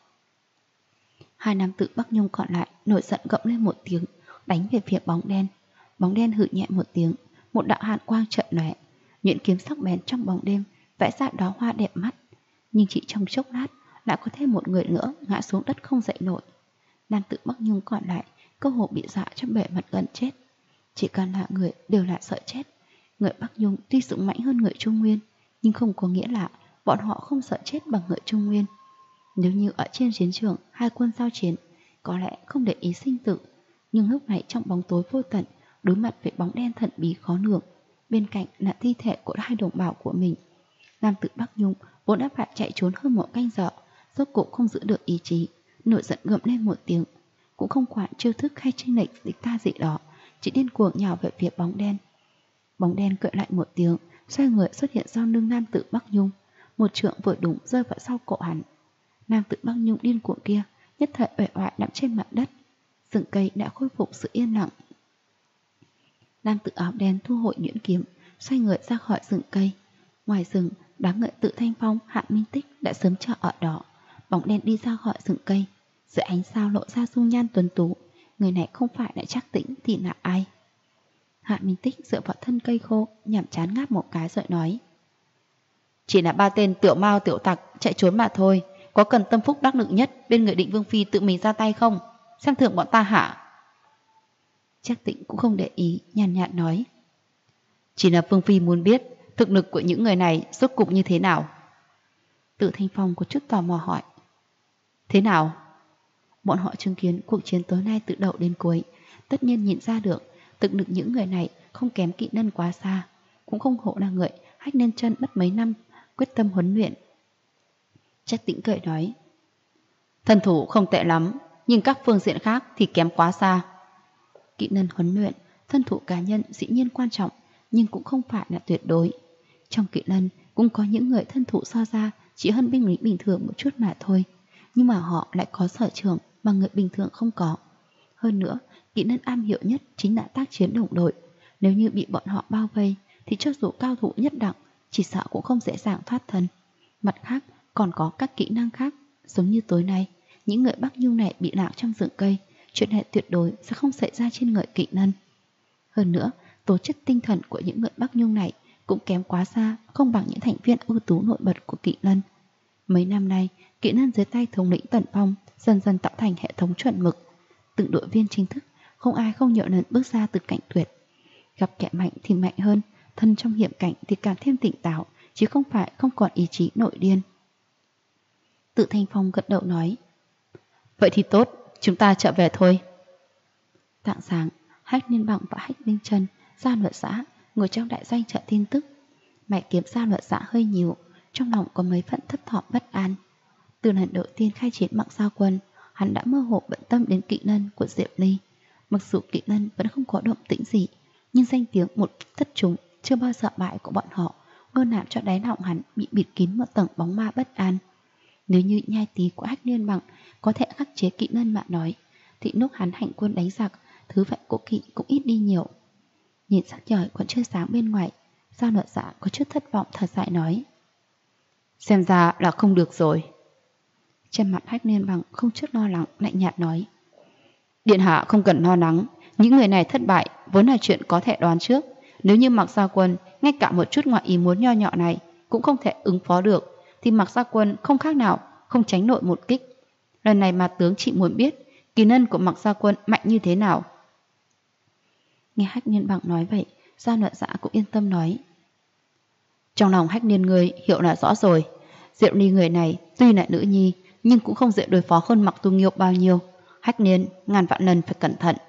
Hai nam tử Bắc Nhung còn lại nổi giận gầm lên một tiếng, đánh về phía bóng đen. Bóng đen hự nhẹ một tiếng, một đạo hàn quang chợt lóe, nhuyễn kiếm sắc bén trong bóng đêm vẽ ra đóa hoa đẹp mắt. Nhưng chỉ trong chốc lát lại có thêm một người nữa ngã xuống đất không dậy nổi. Nam tử Bắc Nhung còn lại cơ hồ bị dọa cho bể mặt gần chết. Chỉ cần là người đều là sợ chết. Người Bắc Nhung tuy dũng mãnh hơn người Trung Nguyên, nhưng không có nghĩa là bọn họ không sợ chết bằng người Trung Nguyên. Nếu như ở trên chiến trường hai quân giao chiến, có lẽ không để ý sinh tử, nhưng lúc này trong bóng tối vô tận, đối mặt với bóng đen thần bí khó lường, bên cạnh là thi thể của hai đồng bào của mình. Nam tử Bắc Nhung vốn đã phải chạy trốn hơn một canh giờ, rốt cuộc không giữ được ý chí, nổi giận gầm lên một tiếng, cũng không quản chiêu thức hay chênh lệch dịch ta gì đó, chỉ điên cuồng nhào về phía bóng đen. Bóng đen cười lại một tiếng, xoay người xuất hiện sau lưng nam tử Bắc Nhung, một trượng vừa đúng rơi vào sau cổ hắn. Nam tử Bắc Nhung điên cuồng kia nhất thời uể oải nằm trên mặt đất, rừng cây đã khôi phục sự yên lặng. Nam tử áo đen thu hồi nhuyễn kiếm, xoay người ra khỏi rừng cây. Ngoài rừng, đám người Tự Thanh Phong, Hạ Minh Tích đã sớm chờ ở đó. Bóng đen đi ra khỏi rừng cây, dưới ánh sao lộ ra dung nhan tuấn tú. Người này không phải là Trác Tĩnh thì là ai? Hạ Minh Tích dựa vào thân cây khô, nhảm chán ngáp một cái rồi nói: chỉ là ba tên tiểu mao tiểu tặc chạy trốn mà thôi, có cần tâm phúc đắc lực nhất bên người Định Vương Phi tự mình ra tay không? Xem thường bọn ta hả? Trác Tĩnh cũng không để ý, nhàn nhạt nói: chỉ là Vương Phi muốn biết thực lực của những người này rốt cục như thế nào. Tự Thanh Phong có chút tò mò hỏi: thế nào? Bọn họ chứng kiến cuộc chiến tối nay từ đầu đến cuối, tất nhiên nhìn ra được thực lực những người này không kém Kỵ Nân quá xa, cũng không hổ là người Hách Liên Chân mất mấy năm quyết tâm huấn luyện. Trác Tĩnh cười nói: thân thủ không tệ lắm, nhưng các phương diện khác thì kém quá xa. Kỵ Nân huấn luyện, thân thủ cá nhân dĩ nhiên quan trọng, nhưng cũng không phải là tuyệt đối. Trong Kỵ Nân cũng có những người thân thủ so ra chỉ hơn binh lính bình thường một chút mà thôi, nhưng mà họ lại có sở trường mà người bình thường không có. Hơn nữa, Kỵ Nân am hiểu nhất chính là tác chiến đồng đội. Nếu như bị bọn họ bao vây thì cho dù cao thủ nhất đẳng, chỉ sợ cũng không dễ dàng thoát thân. Mặt khác, còn có các kỹ năng khác, giống như tối nay, những người Bắc Nhung này bị lạc trong rừng cây, chuyện này tuyệt đối sẽ không xảy ra trên người Kỵ Nân. Hơn nữa, tố chất tinh thần của những người Bắc Nhung này cũng kém quá xa, không bằng những thành viên ưu tú nổi bật của Kỵ Nân. Mấy năm nay, Kỵ Nân dưới tay thống lĩnh Tần Phong dần dần tạo thành hệ thống chuẩn mực. Từng đội viên chính thức, không ai không nhiều lần bước ra từ cảnh tuyệt. Gặp kẻ mạnh thì mạnh hơn, thân trong hiểm cảnh thì càng thêm tỉnh táo, chứ không phải không còn ý chí nội điên. Tự Thanh Phong gật đầu nói: vậy thì tốt, chúng ta trở về thôi. Tạng sáng, Hách Liên Bằng và Hách Minh Chân ra luật xã ngồi trong đại doanh trợ tin tức. Mạch Kiếm ra luật xã hơi nhiều, trong lòng có mấy phần thấp thỏm bất an. Từ lần đầu tiên khai chiến Mạc Giao Quân, hắn đã mơ hồ bận tâm đến Kỵ Nân của Diệp Ly. Mặc dù Kỵ Nân vẫn không có động tĩnh gì, nhưng danh tiếng một thất chúng chưa bao giờ bại của bọn họ luôn làm cho đáy lòng hắn bị bịt kín một tầng bóng ma bất an. Nếu như nhai tí của Hách Liên Bằng có thể khắc chế Kỵ Nân mà nói, thì lúc hắn hành quân đánh giặc, thứ phải cố kỵ cũng ít đi nhiều. Nhìn sắc trời còn chưa sáng bên ngoài, Giao Luật Dạ có chút thất vọng thật dại nói: xem ra là không được rồi. Trên mặt Hách Liên Bằng không chút lo lắng, lạnh nhạt nói: điện hạ không cần lo lắng, những người này thất bại vốn là chuyện có thể đoán trước. Nếu như Mạc Gia Quân ngay cả một chút ngoại ý muốn nho nhỏ này cũng không thể ứng phó được, thì Mạc Gia Quân không khác nào không tránh nổi một kích. Lần này mà tướng chỉ muốn biết kỳ nân của Mạc Gia Quân mạnh như thế nào. Nghe Hách Liên Bằng nói vậy, Giao Luật Dạ cũng yên tâm nói: trong lòng Hách Liên người hiểu là rõ rồi. Diệu Ly người này tuy là nữ nhi, nhưng cũng không dễ đối phó hơn Mạc Tu Nghiêu bao nhiêu. Hách Liên ngàn vạn lần phải cẩn thận.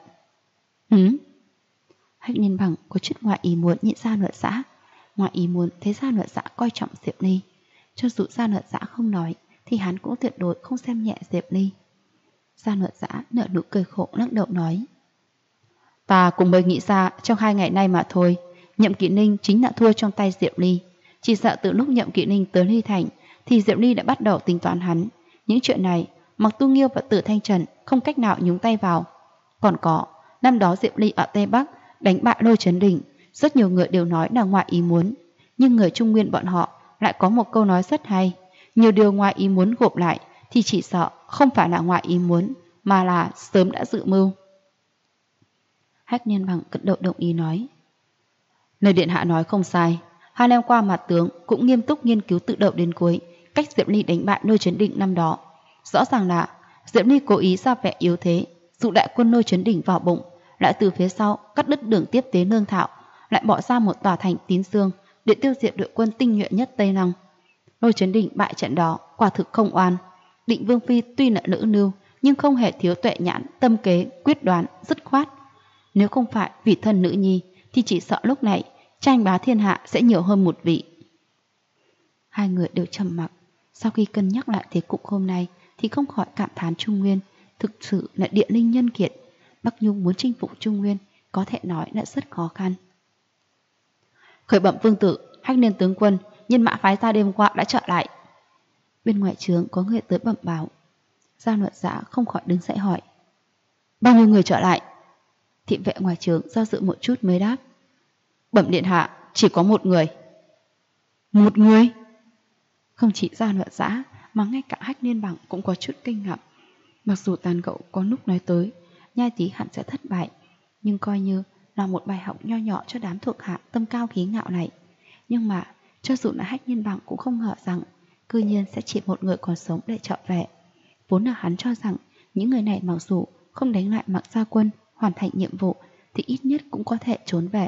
Hách Liên Bằng có chút ngoại ý muốn nhìn Giao Luật Dạ. Ngoại ý muốn thấy Giao Luật Dạ coi trọng Diệp Ly. Cho dù Giao Luật Dạ không nói, thì hắn cũng tuyệt đối không xem nhẹ Diệp Ly. Giao Luật Dạ nở nụ cười khổ lắc đầu nói: ta cũng mới nghĩ ra trong 2 ngày nay mà thôi, Nhậm Kỵ Ninh chính là thua trong tay Diệp Ly. Chỉ sợ từ lúc Nhậm Kỵ Ninh tới Ly Thành thì Diệp Ly đã bắt đầu tính toán hắn. Những chuyện này Mạc Tu Nghiêu và Tử Thanh Trần không cách nào nhúng tay vào. Còn có, năm đó Diệp Ly ở Tây Bắc đánh bại Lôi Chấn Đỉnh, rất nhiều người đều nói là ngoại ý muốn, nhưng người Trung Nguyên bọn họ lại có một câu nói rất hay: nhiều điều ngoại ý muốn gộp lại thì chỉ sợ không phải là ngoại ý muốn, mà là sớm đã dự mưu. Hách Liên Bằng gật đầu đồng ý nói: lời điện hạ nói không sai, 2 năm qua mặt tướng cũng nghiêm túc nghiên cứu từ đầu đến cuối, cách Diệp Ly đánh bại Lôi Chấn Đỉnh năm đó. Rõ ràng là Diệp Ly cố ý ra vẻ yếu thế, dụ đại quân Lôi Chấn Đỉnh vào bụng, lại từ phía sau cắt đứt đường tiếp tế lương thảo, lại bỏ ra một tòa thành Tín Dương để tiêu diệt đội quân tinh nhuệ nhất Tây Lăng. Lôi Chấn Đỉnh bại trận đó quả thực không oan. Định Vương phi tuy là nữ nưu nhưng không hề thiếu tuệ nhãn, tâm kế, quyết đoán, dứt khoát. Nếu không phải vì thân nữ nhi thì chỉ sợ lúc này tranh bá thiên hạ sẽ nhiều hơn một vị. Hai người đều trầm mặc. Sau khi cân nhắc lại thế cục hôm nay thì không khỏi cảm thán Trung Nguyên thực sự là địa linh nhân kiệt. Bắc Nhung muốn chinh phục Trung Nguyên có thể nói là rất khó khăn. Khởi bẩm vương tử, Hách Liên tướng quân, nhân mã phái ra đêm qua đã trở lại. Bên ngoài trướng có người tới bẩm báo. Gia Luật Giã không khỏi đứng dậy hỏi: bao nhiêu người trở lại? Thị vệ ngoài trướng do dự một chút mới đáp: bẩm điện hạ, chỉ có một người. Một người? Không chỉ Gia Luật Giã mà ngay cả Hách Liên Bằng cũng có chút kinh ngạc. Mặc dù Tàn Gậu có lúc nói tới Nhai Tý hẳn sẽ thất bại, nhưng coi như là một bài học nho nhỏ cho đám thuộc hạ tâm cao khí ngạo này. Nhưng mà cho dù là Hách Liên Bằng cũng không ngờ rằng cư nhiên sẽ chỉ một người còn sống để trở về. Vốn là hắn cho rằng những người này mặc dù không đánh lại Mạc Gia Quân hoàn thành nhiệm vụ thì ít nhất cũng có thể trốn về.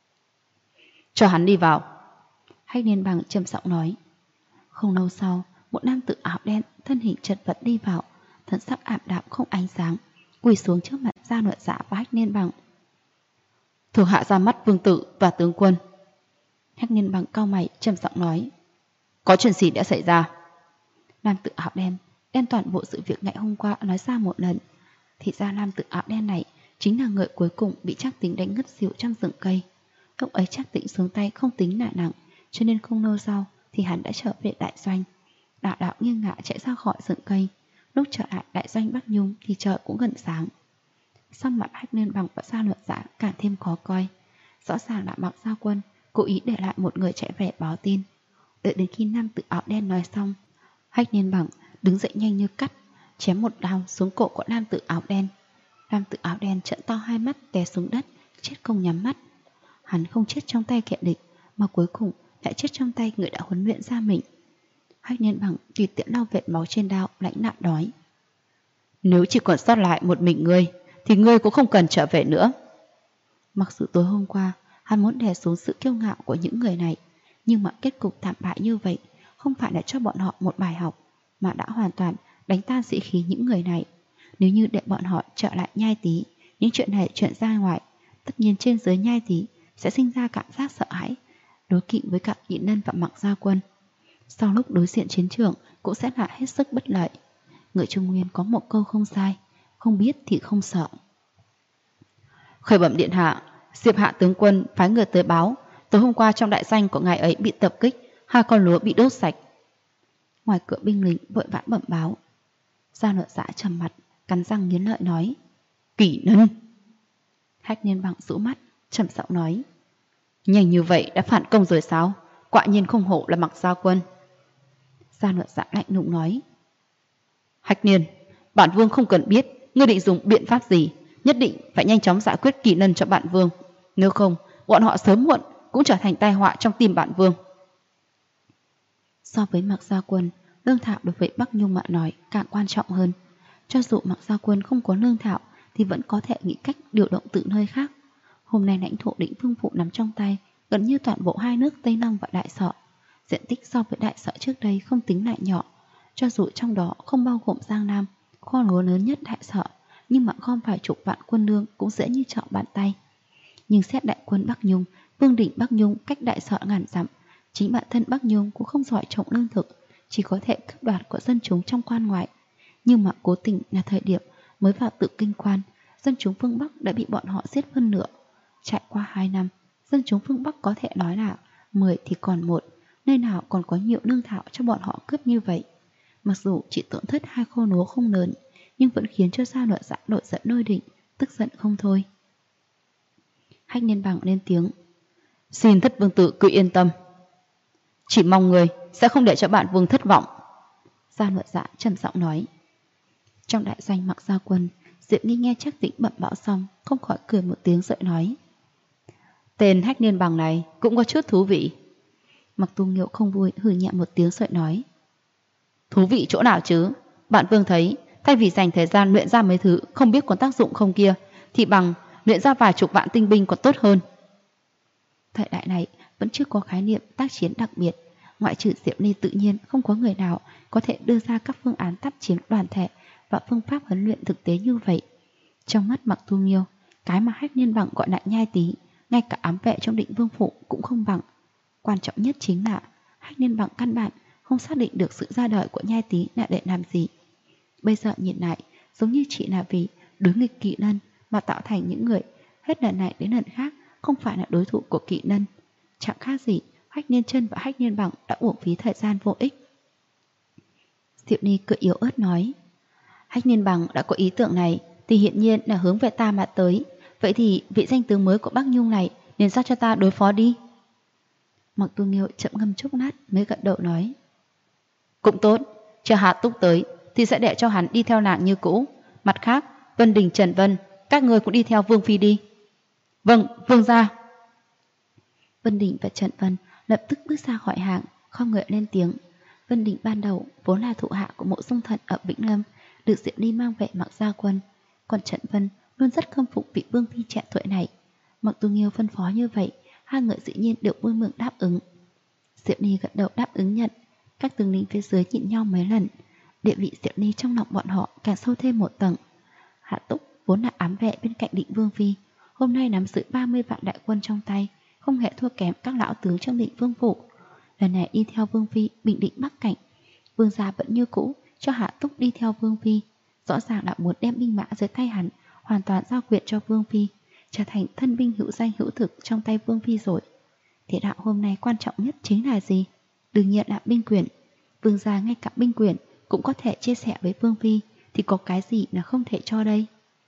Cho hắn đi vào. Hách Liên Bằng trầm giọng nói. Không lâu sau, một nam tử áo đen thân hình chật vật đi vào, thân sắc ảm đạm không ánh sáng, quỳ xuống trước mặt Gia Luật Giã và Hách Liên Bằng. Thuộc hạ ra mắt vương tử và tướng quân. Hách Liên Bằng cau mày trầm giọng nói. Có chuyện gì đã xảy ra? Nam tử áo đen đem toàn bộ sự việc ngày hôm qua nói ra một lần. Thì ra nam tử áo đen này chính là người cuối cùng bị Trác Tĩnh đánh ngất xỉu trong rừng cây. Lúc ấy Trác Tĩnh xuống tay không tính là nặng, cho nên không lâu sau thì hắn đã trở về đại doanh. Đạo đạo nghiêng ngả chạy ra khỏi rừng cây. Lúc trở lại đại doanh Bắc Nhung thì trời cũng gần sáng. Sắc mặt Hách Liên Bằng và Gia Luật Giã càng thêm khó coi. Rõ ràng là Mạc Gia Quân cố ý để lại một người chạy về báo tin. Đợi đến khi nam tử áo đen nói xong, Hách Liên Bằng đứng dậy nhanh như cắt, chém một đao xuống cổ của nam tử áo đen. Nam tử áo đen trợn to hai mắt té xuống đất, chết không nhắm mắt. Hắn không chết trong tay kẻ địch, mà cuối cùng lại chết trong tay người đã huấn luyện ra mình. Hách Liên Bằng tùy tiện lau vệt máu trên đao, lãnh đạm nói. Nếu chỉ còn sót lại một mình ngươi, thì ngươi cũng không cần trở về nữa. Mặc dù tối hôm qua hắn muốn đè xuống sự kiêu ngạo của những người này, nhưng mà kết cục thảm bại như vậy không phải là cho bọn họ một bài học, mà đã hoàn toàn đánh tan sĩ khí những người này. Nếu như để bọn họ trở lại Nhai Tý, những chuyện này chuyện ra ngoài, tất nhiên trên dưới Nhai Tý sẽ sinh ra cảm giác sợ hãi, đối kỵ với cả Nhị Nân và Mạc Gia Quân. Sau lúc đối diện chiến trường cũng sẽ là hết sức bất lợi. Người Trung Nguyên có một câu không sai, không biết thì không sợ. Khởi bẩm điện hạ, Diệp Hạ tướng quân phái người tới báo, tối hôm qua trong đại doanh của ngài ấy bị tập kích, 2 con lúa bị đốt sạch. Ngoài cửa binh lính vội vã bẩm báo. Gia Luật Giã trầm mặt, cắn răng nghiến lợi nói. Kỷ Nân. Hách Liên Bằng rũ mắt, trầm giọng nói. Nhanh như vậy đã phản công rồi sao? Quả nhiên không hổ là Mạc Gia Quân. Gia Luật Giã lạnh lùng nói. Hách Liên, bản vương không cần biết ngươi định dùng biện pháp gì, nhất định phải nhanh chóng giải quyết Kỷ Nân cho bản vương. Nếu không, bọn họ sớm muộn cũng trở thành tai họa trong tim bản vương. So với Mạc Gia Quân, lương thảo đối với Bắc Nhung mà nói càng quan trọng hơn. Cho dù Mạc Gia Quân không có lương thảo thì vẫn có thể nghĩ cách điều động từ nơi khác. Hôm nay lãnh thổ Định Vương Phủ nắm trong tay gần như toàn bộ 2 nước Tây Lăng và Đại Sở. Diện tích so với Đại Sở trước đây không tính lại nhỏ. Cho dù trong đó không bao gồm Giang Nam, kho lúa lớn nhất Đại Sở, nhưng mà gom vài chục vạn quân lương cũng dễ như trở bàn tay. Nhưng xét đại quân Bắc Nhung, vương đỉnh Bắc Nhung cách Đại Sở ngàn dặm, chính bản thân Bắc Nhung cũng không giỏi trồng lương thực, chỉ có thể cướp đoạt của dân chúng trong quan ngoại. Nhưng mà cố tình là thời điểm mới vào tự kinh quan, dân chúng phương Bắc đã bị bọn họ giết phân nửa. Trải qua 2 năm, dân chúng phương Bắc có thể nói là 10 thì còn 1, nơi nào còn có nhiều lương thảo cho bọn họ cướp như vậy. Mặc dù chỉ tổn thất 2 kho lúa không lớn, nhưng vẫn khiến cho Gia Luật Giã nổi giận nôi đỉnh, tức giận không thôi. Hách Liên Bằng lên tiếng. Xin thất vương tử cứ yên tâm. Chỉ mong người sẽ không để cho bản vương thất vọng. Gia Luật Giã trầm giọng nói. Trong đại doanh Mạc Gia Quân, Diệp Nghi nghe Trác Tĩnh bẩm báo xong, không khỏi cười một tiếng rồi nói. Tên Hách Liên Bằng này cũng có chút thú vị. Mạc Tu Nghiêu không vui hừ nhẹ một tiếng rồi nói. Thú vị chỗ nào chứ? Bạn Vương thấy, thay vì dành thời gian luyện ra mấy thứ không biết có tác dụng không kia, thì bằng luyện ra vài chục vạn tinh binh còn tốt hơn. Thời đại này vẫn chưa có khái niệm tác chiến đặc biệt, ngoại trừ Diệp Ly tự nhiên không có người nào có thể đưa ra các phương án tác chiến đoàn thể và phương pháp huấn luyện thực tế như vậy. Trong mắt Mặc Tu Nghiêu, cái mà Hách Liên Bằng gọi là nhai tí, ngay cả ám vệ trong Định Vương phủ cũng không bằng. Quan trọng nhất chính là Hách Liên Bằng căn bản không xác định được sự ra đời của nhai tí là để làm gì. Bây giờ nhìn lại, giống như chỉ là vì đối nghịch Kỵ Lân mà tạo thành những người hết lần này đến lần khác không phải là đối thủ của Kỵ Lân. Chẳng khác gì Hách Liên Chân và Hách Liên Bằng đã uổng phí thời gian vô ích. Diệp Ni cười yếu ớt nói, Hách Liên Bằng đã có ý tưởng này thì hiển nhiên là hướng về ta mà tới. Vậy thì vị danh tướng mới của Bắc Nhung này nên giao cho ta đối phó đi. Mặc Tu Nghiêu chậm ngâm chốc lát mới gật đầu nói, cũng tốt, chờ Hạ Túc tới thì sẽ để cho hắn đi theo nàng như cũ. Mặt khác, Vân Đình, Trần Vân, các người cũng đi theo Vương Phi đi. Vâng, Vương gia. Vân Đình và Trần Vân lập tức bước ra khỏi hàng, không ngợi lên tiếng. Vân Đình ban đầu vốn là thụ hạ của Mộ Dung Thận ở Vĩnh Lâm, được Diệp Ly mang về Mặc Gia Quân. Còn Trần Vân luôn rất khâm phục vị Vương Phi trẻ tuổi này. Mặc Tu Nghiêu phân phó như vậy, hai người dĩ nhiên đều vui mừng đáp ứng. Diệp Ly gật đầu đáp ứng nhận. Các tướng lĩnh phía dưới nhìn nhau mấy lần, địa vị Diệp Ly trong lòng bọn họ càng sâu thêm một tầng. Hạ Túc vốn là ám vệ bên cạnh Định Vương Phi, hôm nay nắm giữ 30 vạn đại quân trong tay, không hề thua kém các lão tướng trong Định Vương phủ. Lần này đi theo Vương Phi bình định Bắc Cảnh, Vương gia vẫn như cũ cho Hạ Túc đi theo Vương Phi, rõ ràng là muốn đem binh mã dưới tay hắn hoàn toàn giao quyền cho Vương Phi, trở thành thân binh hữu danh hữu thực trong tay Vương Phi rồi. Thế đạo hôm nay quan trọng nhất chính là gì? Đương nhiên là binh quyền. Vương gia ngay cả binh quyền cũng có thể chia sẻ với Vương Phi, thì có cái gì là không thể cho đây?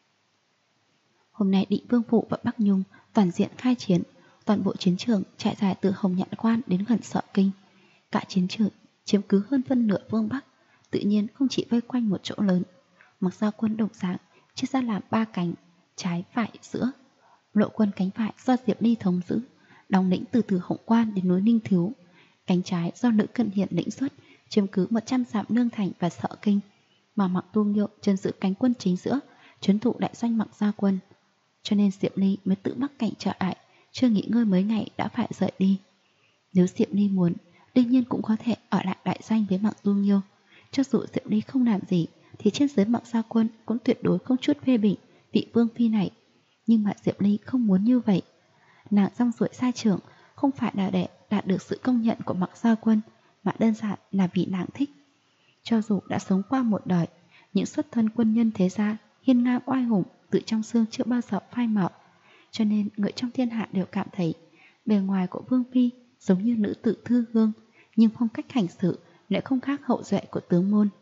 Hôm nay Định Vương phủ và Bắc Nhung toàn diện khai chiến, toàn bộ chiến trường trải dài từ Hồng Nhạn Quan đến gần Sợ Kinh. Cả chiến trường chiếm cứ hơn phân nửa phương Bắc, tự nhiên không chỉ vây quanh một chỗ lớn. Mặc Gia Quân đồng dạng chia ra làm 3 cánh, trái, phải, giữa. Lộ quân cánh phải do Diệp Ly thống giữ, đóng lĩnh từ Hồng Quan đến núi Ninh Thiếu. Cánh trái do Nữ Cận Hiển lĩnh xuất, chiếm cứ 100 dặm Lương Thành và Sợ Kinh, mà Mặc Tu Nghiêu trấn giữ cánh quân chính giữa, trấn thủ đại doanh Mặc Gia Quân. Cho nên Diệp Ly mới tự Bắc Cảnh trở lại, chưa nghỉ ngơi mấy ngày đã phải rời đi. Nếu Diệp Ly muốn, đương nhiên cũng có thể ở lại đại doanh với Mặc Tu Nghiêu. Cho dù Diệp Ly không làm gì, thì trên dưới Mặc Gia Quân cũng tuyệt đối không chút phê bình vị Vương Phi này. Nhưng mà Diệp Ly không muốn như vậy. Nàng rong ruổi sai trưởng không phải là để đạt được sự công nhận của Mặc Gia Quân, mà đơn giản là vì nàng thích. Cho dù đã sống qua một đời, những xuất thân quân nhân thế gia hiên ngang oai hùng tự trong xương chưa bao giờ phai mờ, cho nên người trong thiên hạ đều cảm thấy bề ngoài của Vương Phi giống như nữ tử thư hương, nhưng phong cách hành xử lại không khác hậu duệ của tướng môn.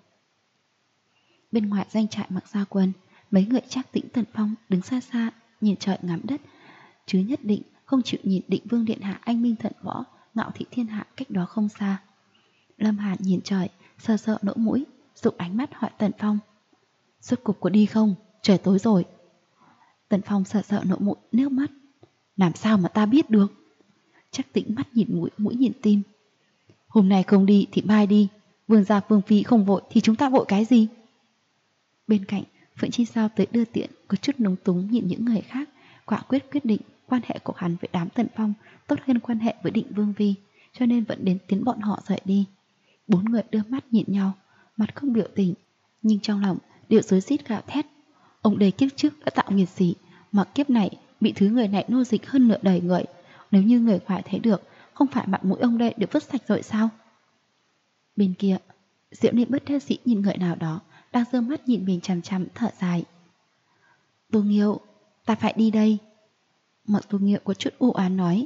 Bên ngoài doanh trại Mặc Gia Quân, mấy người Trác Tĩnh Tần Phong đứng xa xa nhìn trời ngắm đất, chứ nhất định không chịu nhìn Định Vương điện hạ anh minh thận võ ngạo thị thiên hạ cách đó không xa. Lâm Hàn nhìn trời, sờ sờ lỗ mũi, dụng ánh mắt hỏi Tần Phong, rốt cục có đi không? Trời tối rồi. Tần Phong sờ sờ lỗ mũi, nước mắt, làm sao mà ta biết được? Trác Tĩnh mắt nhìn mũi, mũi nhìn tim. Hôm nay không đi thì mai đi, Vương gia Vương Phi không vội thì chúng ta vội cái gì? Bên cạnh, Phượng Chi Sao tới đưa tiện, có chút nóng túng nhìn những người khác, quả quyết định quan hệ của hắn với đám Tần Phong tốt hơn quan hệ với Định Vương Phi, cho nên vẫn đến tiến bọn họ rời đi. 4 người đưa mắt nhìn nhau, mặt không biểu tình, nhưng trong lòng đều rối rít gào thét. Ông đây kiếp trước đã tạo nghiệt gì, mà kiếp này bị thứ người này nô dịch hơn nửa đời người. Nếu như người ngoài thấy được, không phải mặt mũi ông đây được vứt sạch rồi sao? Bên kia, Diệu Ly bất đắc dĩ nhìn người nào đó đang giơ mắt nhìn mình chằm chằm, thở dài. Tu Nghiêu, ta phải đi đây. Mặc Tu Nghiêu có chút u oán nói.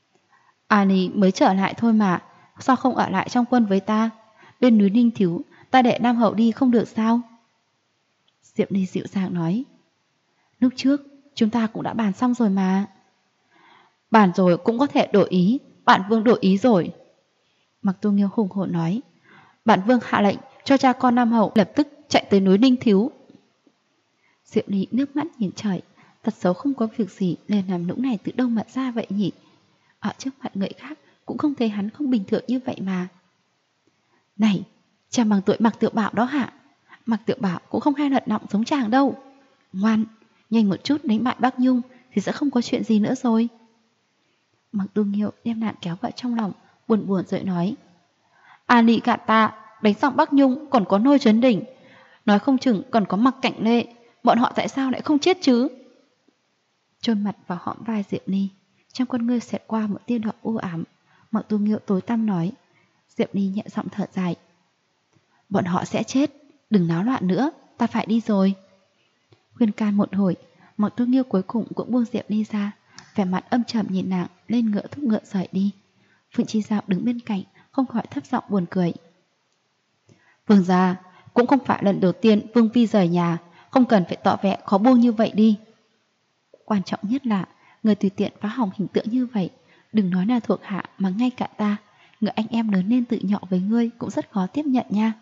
Nì mới trở lại thôi mà, sao không ở lại trong quân với ta? Bên núi Ninh Thiếu, ta để Nam Hậu đi không được sao? Diệp Ly dịu dàng nói. Lúc trước, chúng ta cũng đã bàn xong rồi mà. Bàn rồi cũng có thể đổi ý, bản vương đổi ý rồi. Mặc Tu Nghiêu hùng hổ nói. Bản vương hạ lệnh cho cha con Nam Hậu lập tức chạy tới núi Ninh Thiếu. Diệu Ly nước mắt nhìn trời, thật xấu không có việc gì nên làm nũng này từ đâu mà ra vậy nhỉ? Ở trước mặt người khác cũng không thấy hắn không bình thường như vậy mà. Này, Chàng bằng tuổi Mạc Tiểu Bảo đó hả? Mạc Tiểu Bảo cũng không hay lật lọng giống chàng đâu. Ngoan, nhanh một chút đánh bại Bắc Nhung thì sẽ không có chuyện gì nữa rồi. Mạc Tu Nghiêu đem đạn kéo vào trong lòng, buồn buồn rồi nói: A Nị gạt ta, đánh xong Bắc Nhung còn có Nôi Trấn Đỉnh, nói không chừng còn có Mặc Cạnh Lệ, bọn họ tại sao lại không chết chứ? Chôn mặt vào hõm vai Diệp Ly, trong con ngươi xẹt qua một tia đỏ u ám. Mạc Tu Nghiêu tối tăm nói. Diệp Ly nhẹ giọng thở dài: bọn họ sẽ chết, đừng náo loạn nữa, ta phải đi rồi. Khuyên can một hồi, Mạc Tu Nghiêu cuối cùng cũng buông Diệp Ly ra, vẻ mặt âm trầm nhìn nàng, lên ngựa thúc ngựa rời đi. Phượng Chi Giao đứng bên cạnh, không khỏi thấp giọng buồn cười. Vương gia, cũng không phải lần đầu tiên Vương Phi rời nhà, không cần phải tỏ vẻ khó buông như vậy đi. Quan trọng nhất là, người tùy tiện phá hỏng hình tượng như vậy, đừng nói là thuộc hạ mà ngay cả ta, người anh em lớn lên tự nhỏ với ngươi cũng rất khó tiếp nhận nha.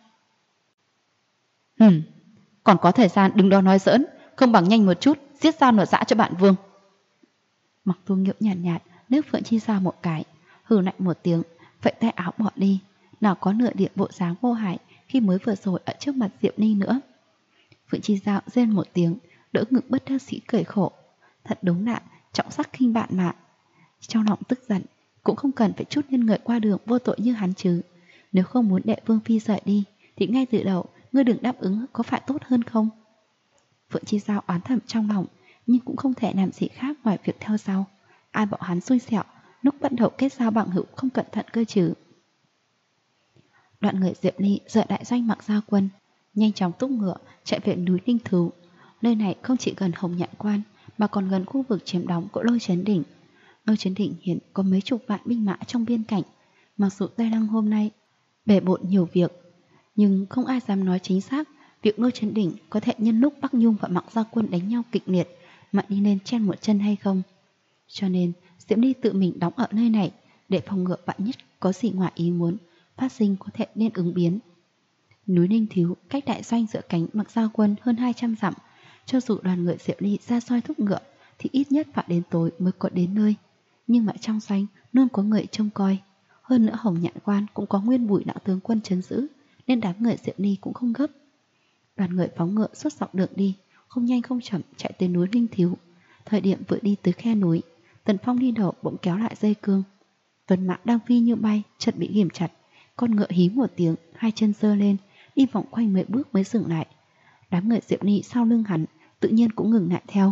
Còn có thời gian đừng đó nói giỡn, không bằng nhanh một chút, giết dao nửa dã cho bạn Vương. Mặc Tu Nghiêu nhàn nhạt, nước Phượng Chi Giao một cái, hừ lạnh một tiếng, vẫy tay áo bỏ đi, nào có nửa điểm bộ dáng vô hại khi mới vừa rồi ở trước mặt Diệp Ly nữa. Phượng Chi Giao rên một tiếng, đỡ ngực bất đắc sĩ cười khổ. Thật đúng là trọng sắc khinh bạn mà. Trong lòng tức giận, cũng không cần phải chút nhân người qua đường vô tội như hắn chứ. Nếu không muốn đệ Vương Phi rời đi, thì ngay từ đầu ngươi đừng đáp ứng có phải tốt hơn không? Phượng Chi Giao oán thầm trong lòng, nhưng cũng không thể làm gì khác ngoài việc theo sau. Ai bảo hắn xui xẻo, lúc bắt đầu kết giao bằng hữu không cẩn thận cơ chứ. Đoạn người Diệp Ly rời đại doanh Mạc Gia Quân, nhanh chóng túc ngựa chạy về núi Linh Thú. Nơi này không chỉ gần Hồng Nhạn Quan, mà còn gần khu vực chiếm đóng của Lôi Trấn Đỉnh. Lôi Trấn Đỉnh hiện có mấy chục vạn binh mã trong biên cảnh. Mặc dù Tây Lăng hôm nay bể bộn nhiều việc, nhưng không ai dám nói chính xác việc Lôi Trấn Đỉnh có thể nhân lúc Bắc Nhung và Mạc Gia Quân đánh nhau kịch liệt mà đi lên chen một chân hay không. Cho nên Diễm Ly tự mình đóng ở nơi này để phòng ngừa vạn nhất có gì ngoài ý muốn phát sinh có thể nên ứng biến. Núi Ninh Thiếu cách đại doanh giữa cánh Mạc Gia Quân hơn 200 dặm. Cho dù đoàn người Diệp Ly ra soi thúc ngựa thì ít nhất phải đến tối mới có đến nơi. Nhưng mà trong doanh luôn có người trông coi. Hơn nữa Hồng Nhạn Quan cũng có nguyên Bùi lão tướng quân trấn giữ, nên đám người Diệp Ly cũng không gấp. Đoàn người phóng ngựa suốt dọc đường đi, không nhanh không chậm chạy tới núi Ninh Thiếu. Thời điểm vừa đi tới khe núi, Tần Phong đi đầu bỗng kéo lại dây cương. Tuần Mã đang phi như bay, chợt bị ghìm chặt. Con ngựa hí một tiếng, hai chân giơ lên, đi vòng quanh mấy bước mới dừng lại. Đám người Diệp Ly sau lưng hắn tự nhiên cũng ngừng lại theo.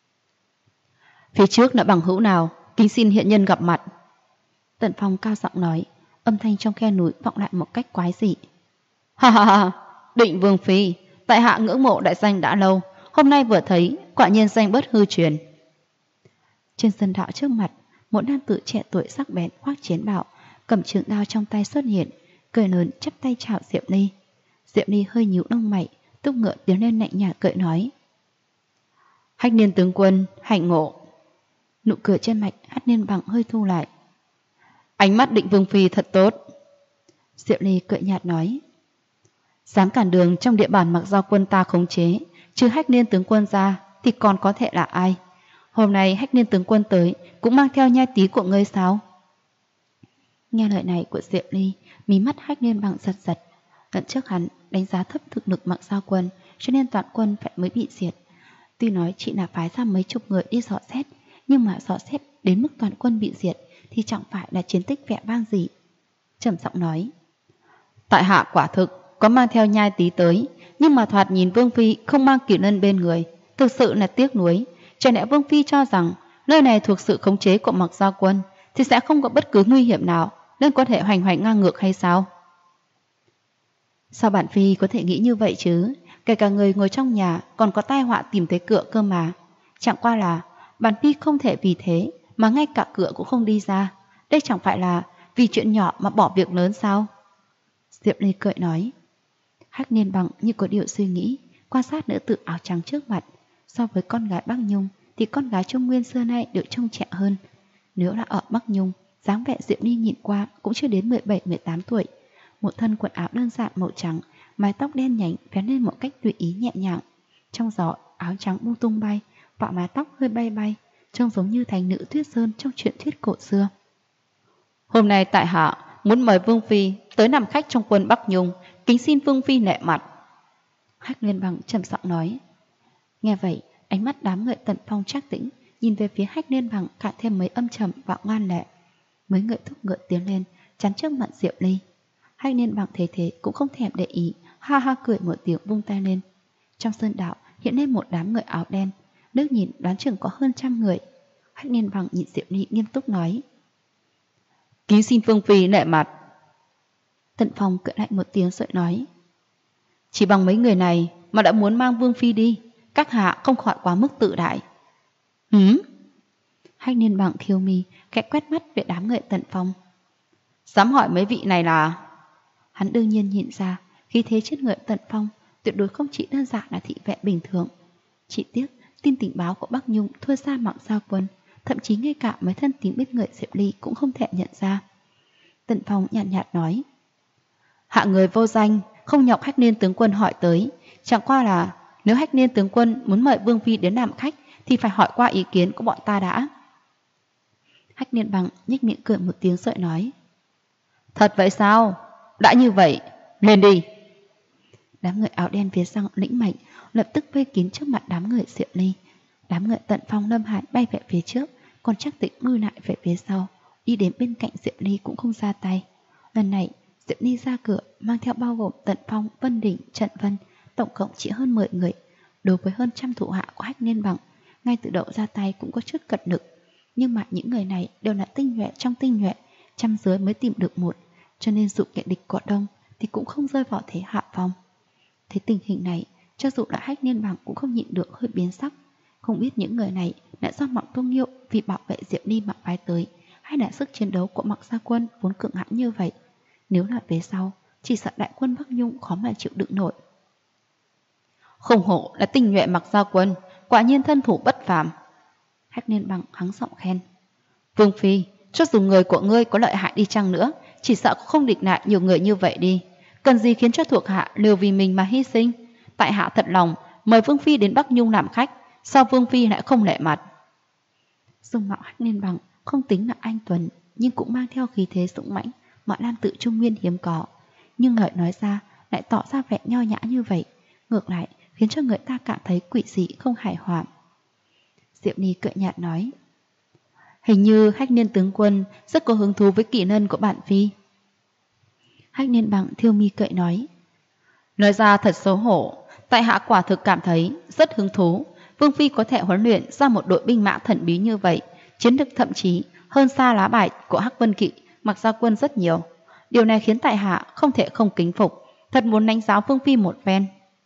Phía trước là bằng hữu nào, kính xin hiện nhân gặp mặt. Tần Phong cao giọng nói, âm thanh trong khe núi vọng lại một cách quái dị. Ha ha ha, Định Vương Phi, tại hạ ngưỡng mộ đại danh đã lâu, hôm nay vừa thấy, quả nhiên danh bất hư truyền. Trên sân đạo trước mặt, một nam tử trẻ tuổi sắc bén khoác chiến bào, cầm trường đao trong tay xuất hiện, cười lớn chắp tay chào Diệp Ly. Diệp Ly hơi nhíu lông mày, túc ngựa tiến lên lạnh nhạt cười nói. Hách Niên tướng quân, hạnh ngộ. Nụ cười trên mặt Hách Niên Bằng hơi thu lại. Ánh mắt Định Vương Phi thật tốt. Diệp Ly cười nhạt nói. Dám cản đường trong địa bàn Mạc Gia Quân ta khống chế, trừ Hách Niên tướng quân ra thì còn có thể là ai? Hôm nay Hách Niên tướng quân tới cũng mang theo nhai tí của ngươi sao? Nghe lời này của Diệp Ly, mí mắt Hách Niên Bằng giật giật. Lần trước hắn đánh giá thấp thực lực Mạc Gia Quân, cho nên toàn quân phải mới bị diệt. Tuy nói chỉ là phái ra mấy chục người đi dò xét, nhưng mà dò xét đến mức toàn quân bị diệt thì chẳng phải là chiến tích vẻ vang gì. Trầm giọng nói. Tại hạ quả thực có mang theo nhai tí tới, nhưng mà thoạt nhìn Vương Phi không mang Kỷ Lân bên người, thực sự là tiếc nuối. Chẳng lẽ Vương Phi cho rằng nơi này thuộc sự khống chế của Mạc Gia Quân thì sẽ không có bất cứ nguy hiểm nào nên có thể hoành hành ngang ngược hay sao? Sao bản Phi có thể nghĩ như vậy chứ? Kể cả người ngồi trong nhà còn có tai họa tìm tới cửa cơ mà. Chẳng qua là bản Phi không thể vì thế mà ngay cả cửa cũng không đi ra. Đây chẳng phải là vì chuyện nhỏ mà bỏ việc lớn sao? Diệp Ly cười nói. Hách Niên Bằng như có điều suy nghĩ, quan sát nữ tử áo trắng trước mặt. So với con gái Bắc Nhung thì con gái Trung Nguyên xưa nay được trông trẻ hơn. Nếu là ở Bắc Nhung, dáng vẻ Diệp Ly nhìn qua cũng chưa đến 17-18 tuổi. Một thân quần áo đơn giản màu trắng, mái tóc đen nhánh vén lên một cách tùy ý nhẹ nhàng. Trong gió, áo trắng bung tung bay, vỏ mái tóc hơi bay bay, trông giống như thành nữ Tuyết Sơn trong truyện thuyết cổ xưa. Hôm nay tại hạ muốn mời Vương Phi tới làm khách trong quân Bắc Nhung, kính xin vương phi nể mặt. Hách Liên Bằng trầm giọng nói. Nghe vậy, ánh mắt đám người Tần Phong trắc tĩnh, nhìn về phía Hách Liên Bằng càng thêm mấy âm trầm và ngoan lệ. Mấy người thúc ngựa tiến lên, chắn trước mặt Diệu Ly. Hách Liên Bằng thấy thế cũng không thèm để ý, ha ha cười một tiếng vung tay lên. Trong sơn đạo hiện lên một đám người áo đen, nước nhìn đoán chừng có hơn 100 người. Hách Liên Bằng nhìn Diệu Ly nghiêm túc nói. Kính xin vương phi nể mặt. Tần Phong cười lạnh một tiếng rồi nói. Chỉ bằng mấy người này mà đã muốn mang vương phi đi, các hạ không khỏi quá mức tự đại. Hách Liên Bằng khiêu mi, khẽ quét mắt về đám người Tần Phong. Dám hỏi mấy vị này là... Hắn đương nhiên nhìn ra, khí thế trên người Tần Phong tuyệt đối không chỉ đơn giản là thị vệ bình thường. Chỉ tiếc, tin tình báo của Bắc Nhung thua xa Mạc Gia Quân, thậm chí ngay cả mấy thân tín biết người Diệp Ly cũng không thể nhận ra. Tần Phong nhàn nhạt nói. Hạ người vô danh, không nhọc Hách Liên tướng quân hỏi tới, chẳng qua là nếu Hách Liên tướng quân muốn mời vương phi đến làm khách thì phải hỏi qua ý kiến của bọn ta đã. Hách Liên Bằng nhếch miệng cười một tiếng rồi nói. Thật vậy sao? Đã như vậy, lên đi. Đám người áo đen phía sau lĩnh mệnh lập tức vây kín trước mặt đám người Diệu Ly. Đám người Tần Phong Lâm Hải bay về phía trước, còn Trác Tĩnh lui lại về phía sau, đi đến bên cạnh Diệu Ly cũng không ra tay. Lần này Diệu Ly ra cửa mang theo bao gồm Tần Phong, Vân Đình, Trận Vân, tổng cộng chỉ hơn 10 người. Đối với hơn 100 thủ hạ của Hách Liên Bằng, ngay từ đầu ra tay cũng có chút cật lực. Nhưng mà những người này đều là tinh nhuệ trong tinh nhuệ, trăm dưới mới tìm được một, cho nên dù kẻ địch có đông thì cũng không rơi vào thế hạ phong. Thế tình hình này, cho dù là Hách Liên Bằng cũng không nhịn được hơi biến sắc. Không biết những người này đã do Mạc Tô Nghiêu vì bảo vệ Diệu Ly mà phái tới, hay là sức chiến đấu của Mạc Gia Quân vốn cường hãn như vậy. Nếu là về sau, chỉ sợ đại quân Bắc Nhung khó mà chịu đựng nổi. Không hổ là tinh nhuệ Mạc Gia Quân, quả nhiên thân thủ bất phàm. Hách Liên Bằng hắng giọng khen. Vương phi, cho dù người của ngươi có lợi hại đi chăng nữa, chỉ sợ cũng không địch lại nhiều người như vậy đi. Cần gì khiến cho thuộc hạ liều vì mình mà hy sinh? Tại hạ thật lòng mời vương phi đến Bắc Nhung làm khách, sao vương phi lại không lệ mặt? Dung mạo Hách Liên Bằng không tính là anh tuấn, nhưng cũng mang theo khí thế dũng mãnh mà nam tự trung nguyên hiếm có. Nhưng lời nói ra lại tỏ ra vẻ nho nhã như vậy, ngược lại khiến cho người ta cảm thấy quỷ dị không hài hòa. Diệu Ly cười nhạt nói. Hình như Hách Liên tướng quân rất có hứng thú với kỹ năng của bản phi. Hách Liên Bằng thiêu mi cười nói. Nói ra thật xấu hổ, tại hạ quả thực cảm thấy rất hứng thú. Vương phi có thể huấn luyện ra một đội binh mã thần bí như vậy, chiến lực thậm chí hơn xa lá bài của Hắc Vân Kỵ, Mạc Gia Quân rất nhiều. Điều này khiến tại hạ không thể không kính phục, thật muốn đánh giáo vương phi một phen.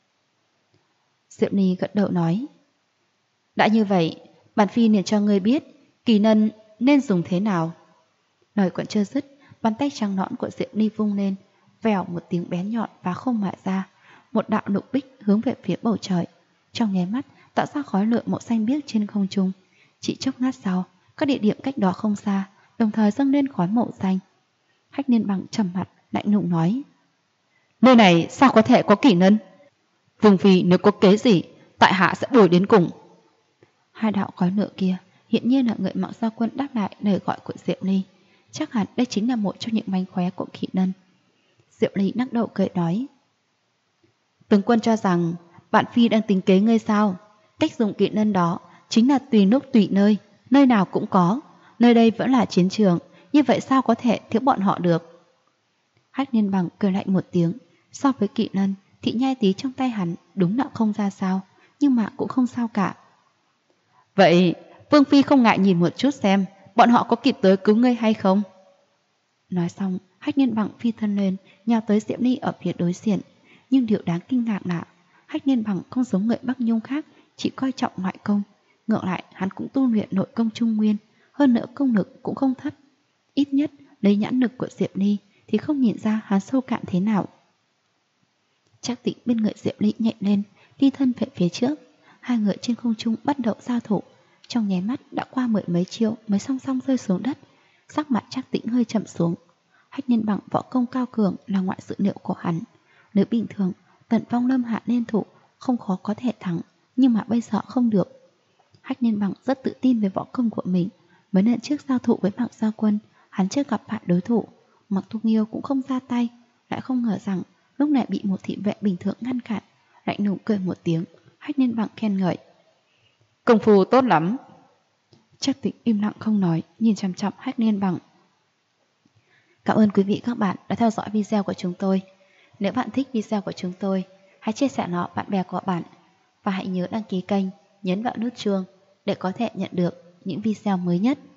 Diệu Ly gật đầu nói. Đã như vậy, bản phi liền cho ngươi biết kỳ nân nên dùng thế nào. Lời còn chưa dứt, bàn tay trắng nõn của Diệu Ly vung lên, vèo một tiếng bén nhọn và không mạ ra, một đạo lục bích hướng về phía bầu trời, trong nháy mắt tạo ra khói lửa màu xanh biếc trên không trung. Chỉ chốc lát sau, các địa điểm cách đó không xa đồng thời dâng lên khói màu xanh. Hách Liên Bằng trầm mặt lạnh lùng nói. Nơi này sao có thể có kỷ nân? Vương phi nếu có kế gì, tại hạ sẽ đuổi đến cùng. Hai đạo khói lửa kia hiện nhiên là người Mạc Gia Quân đáp lại lời gọi của Diệu Ly. Chắc hẳn đây chính là một trong những mánh khóe của kỷ nân. Diệu Ly lắc đầu cười nói. Tướng quân cho rằng bạn phi đang tính kế ngươi sao? Cách dùng kỹ năng đó chính là tùy lúc tùy nơi, nơi nào cũng có. Nơi đây vẫn là chiến trường, như vậy sao có thể thiếu bọn họ được? Hách Liên Bằng cười lạnh một tiếng. So với kỹ năng thì nhai tí trong tay hắn đúng là không ra sao, nhưng mà cũng không sao cả. Vậy Vương phi không ngại nhìn một chút xem bọn họ có kịp tới cứu ngươi hay không? Nói xong, Hách Liên Bằng phi thân lên, nhào tới Diệu Ly ở phía đối diện. Nhưng điều đáng kinh ngạc là Hách Liên Bằng không giống người Bắc Nhung khác chỉ coi trọng ngoại công, ngược lại hắn cũng tu luyện nội công trung nguyên, hơn nữa công lực cũng không thấp. Ít nhất lấy nhãn lực của Diệu Ly thì không nhìn ra hắn sâu cạn thế nào. Trác Tĩnh bên người Diệu Ly nhảy lên, đi thân về phía trước. Hai người trên không trung bắt đầu giao thủ. Trong nháy mắt đã qua 10 mấy chiêu mới song song rơi xuống đất. Sắc mặt Trác Tĩnh hơi chậm xuống. Hách Liên Bằng võ công cao cường là ngoại dự liệu của hắn. Nếu bình thường Tần Phong Lâm hạ liên thủ không khó có thể thắng, nhưng mà bây giờ không được. Hách Liên Bằng rất tự tin về võ công của mình. Mấy lần trước giao thủ với Mạc Gia Quân, hắn chưa gặp phải đối thủ. Mạc Tu Nghiêu cũng không ra tay, lại không ngờ rằng lúc này bị một thị vệ bình thường ngăn cản, lạnh lùng cười một tiếng. Hách Liên Bằng khen ngợi: công phu tốt lắm. Trác Tĩnh im lặng không nói, nhìn chằm chằm Hách Liên Bằng. Cảm ơn quý vị các bạn đã theo dõi video của chúng tôi. Nếu bạn thích video của chúng tôi, hãy chia sẻ nó bạn bè của bạn và hãy nhớ đăng ký kênh, nhấn vào nút chuông để có thể nhận được những video mới nhất.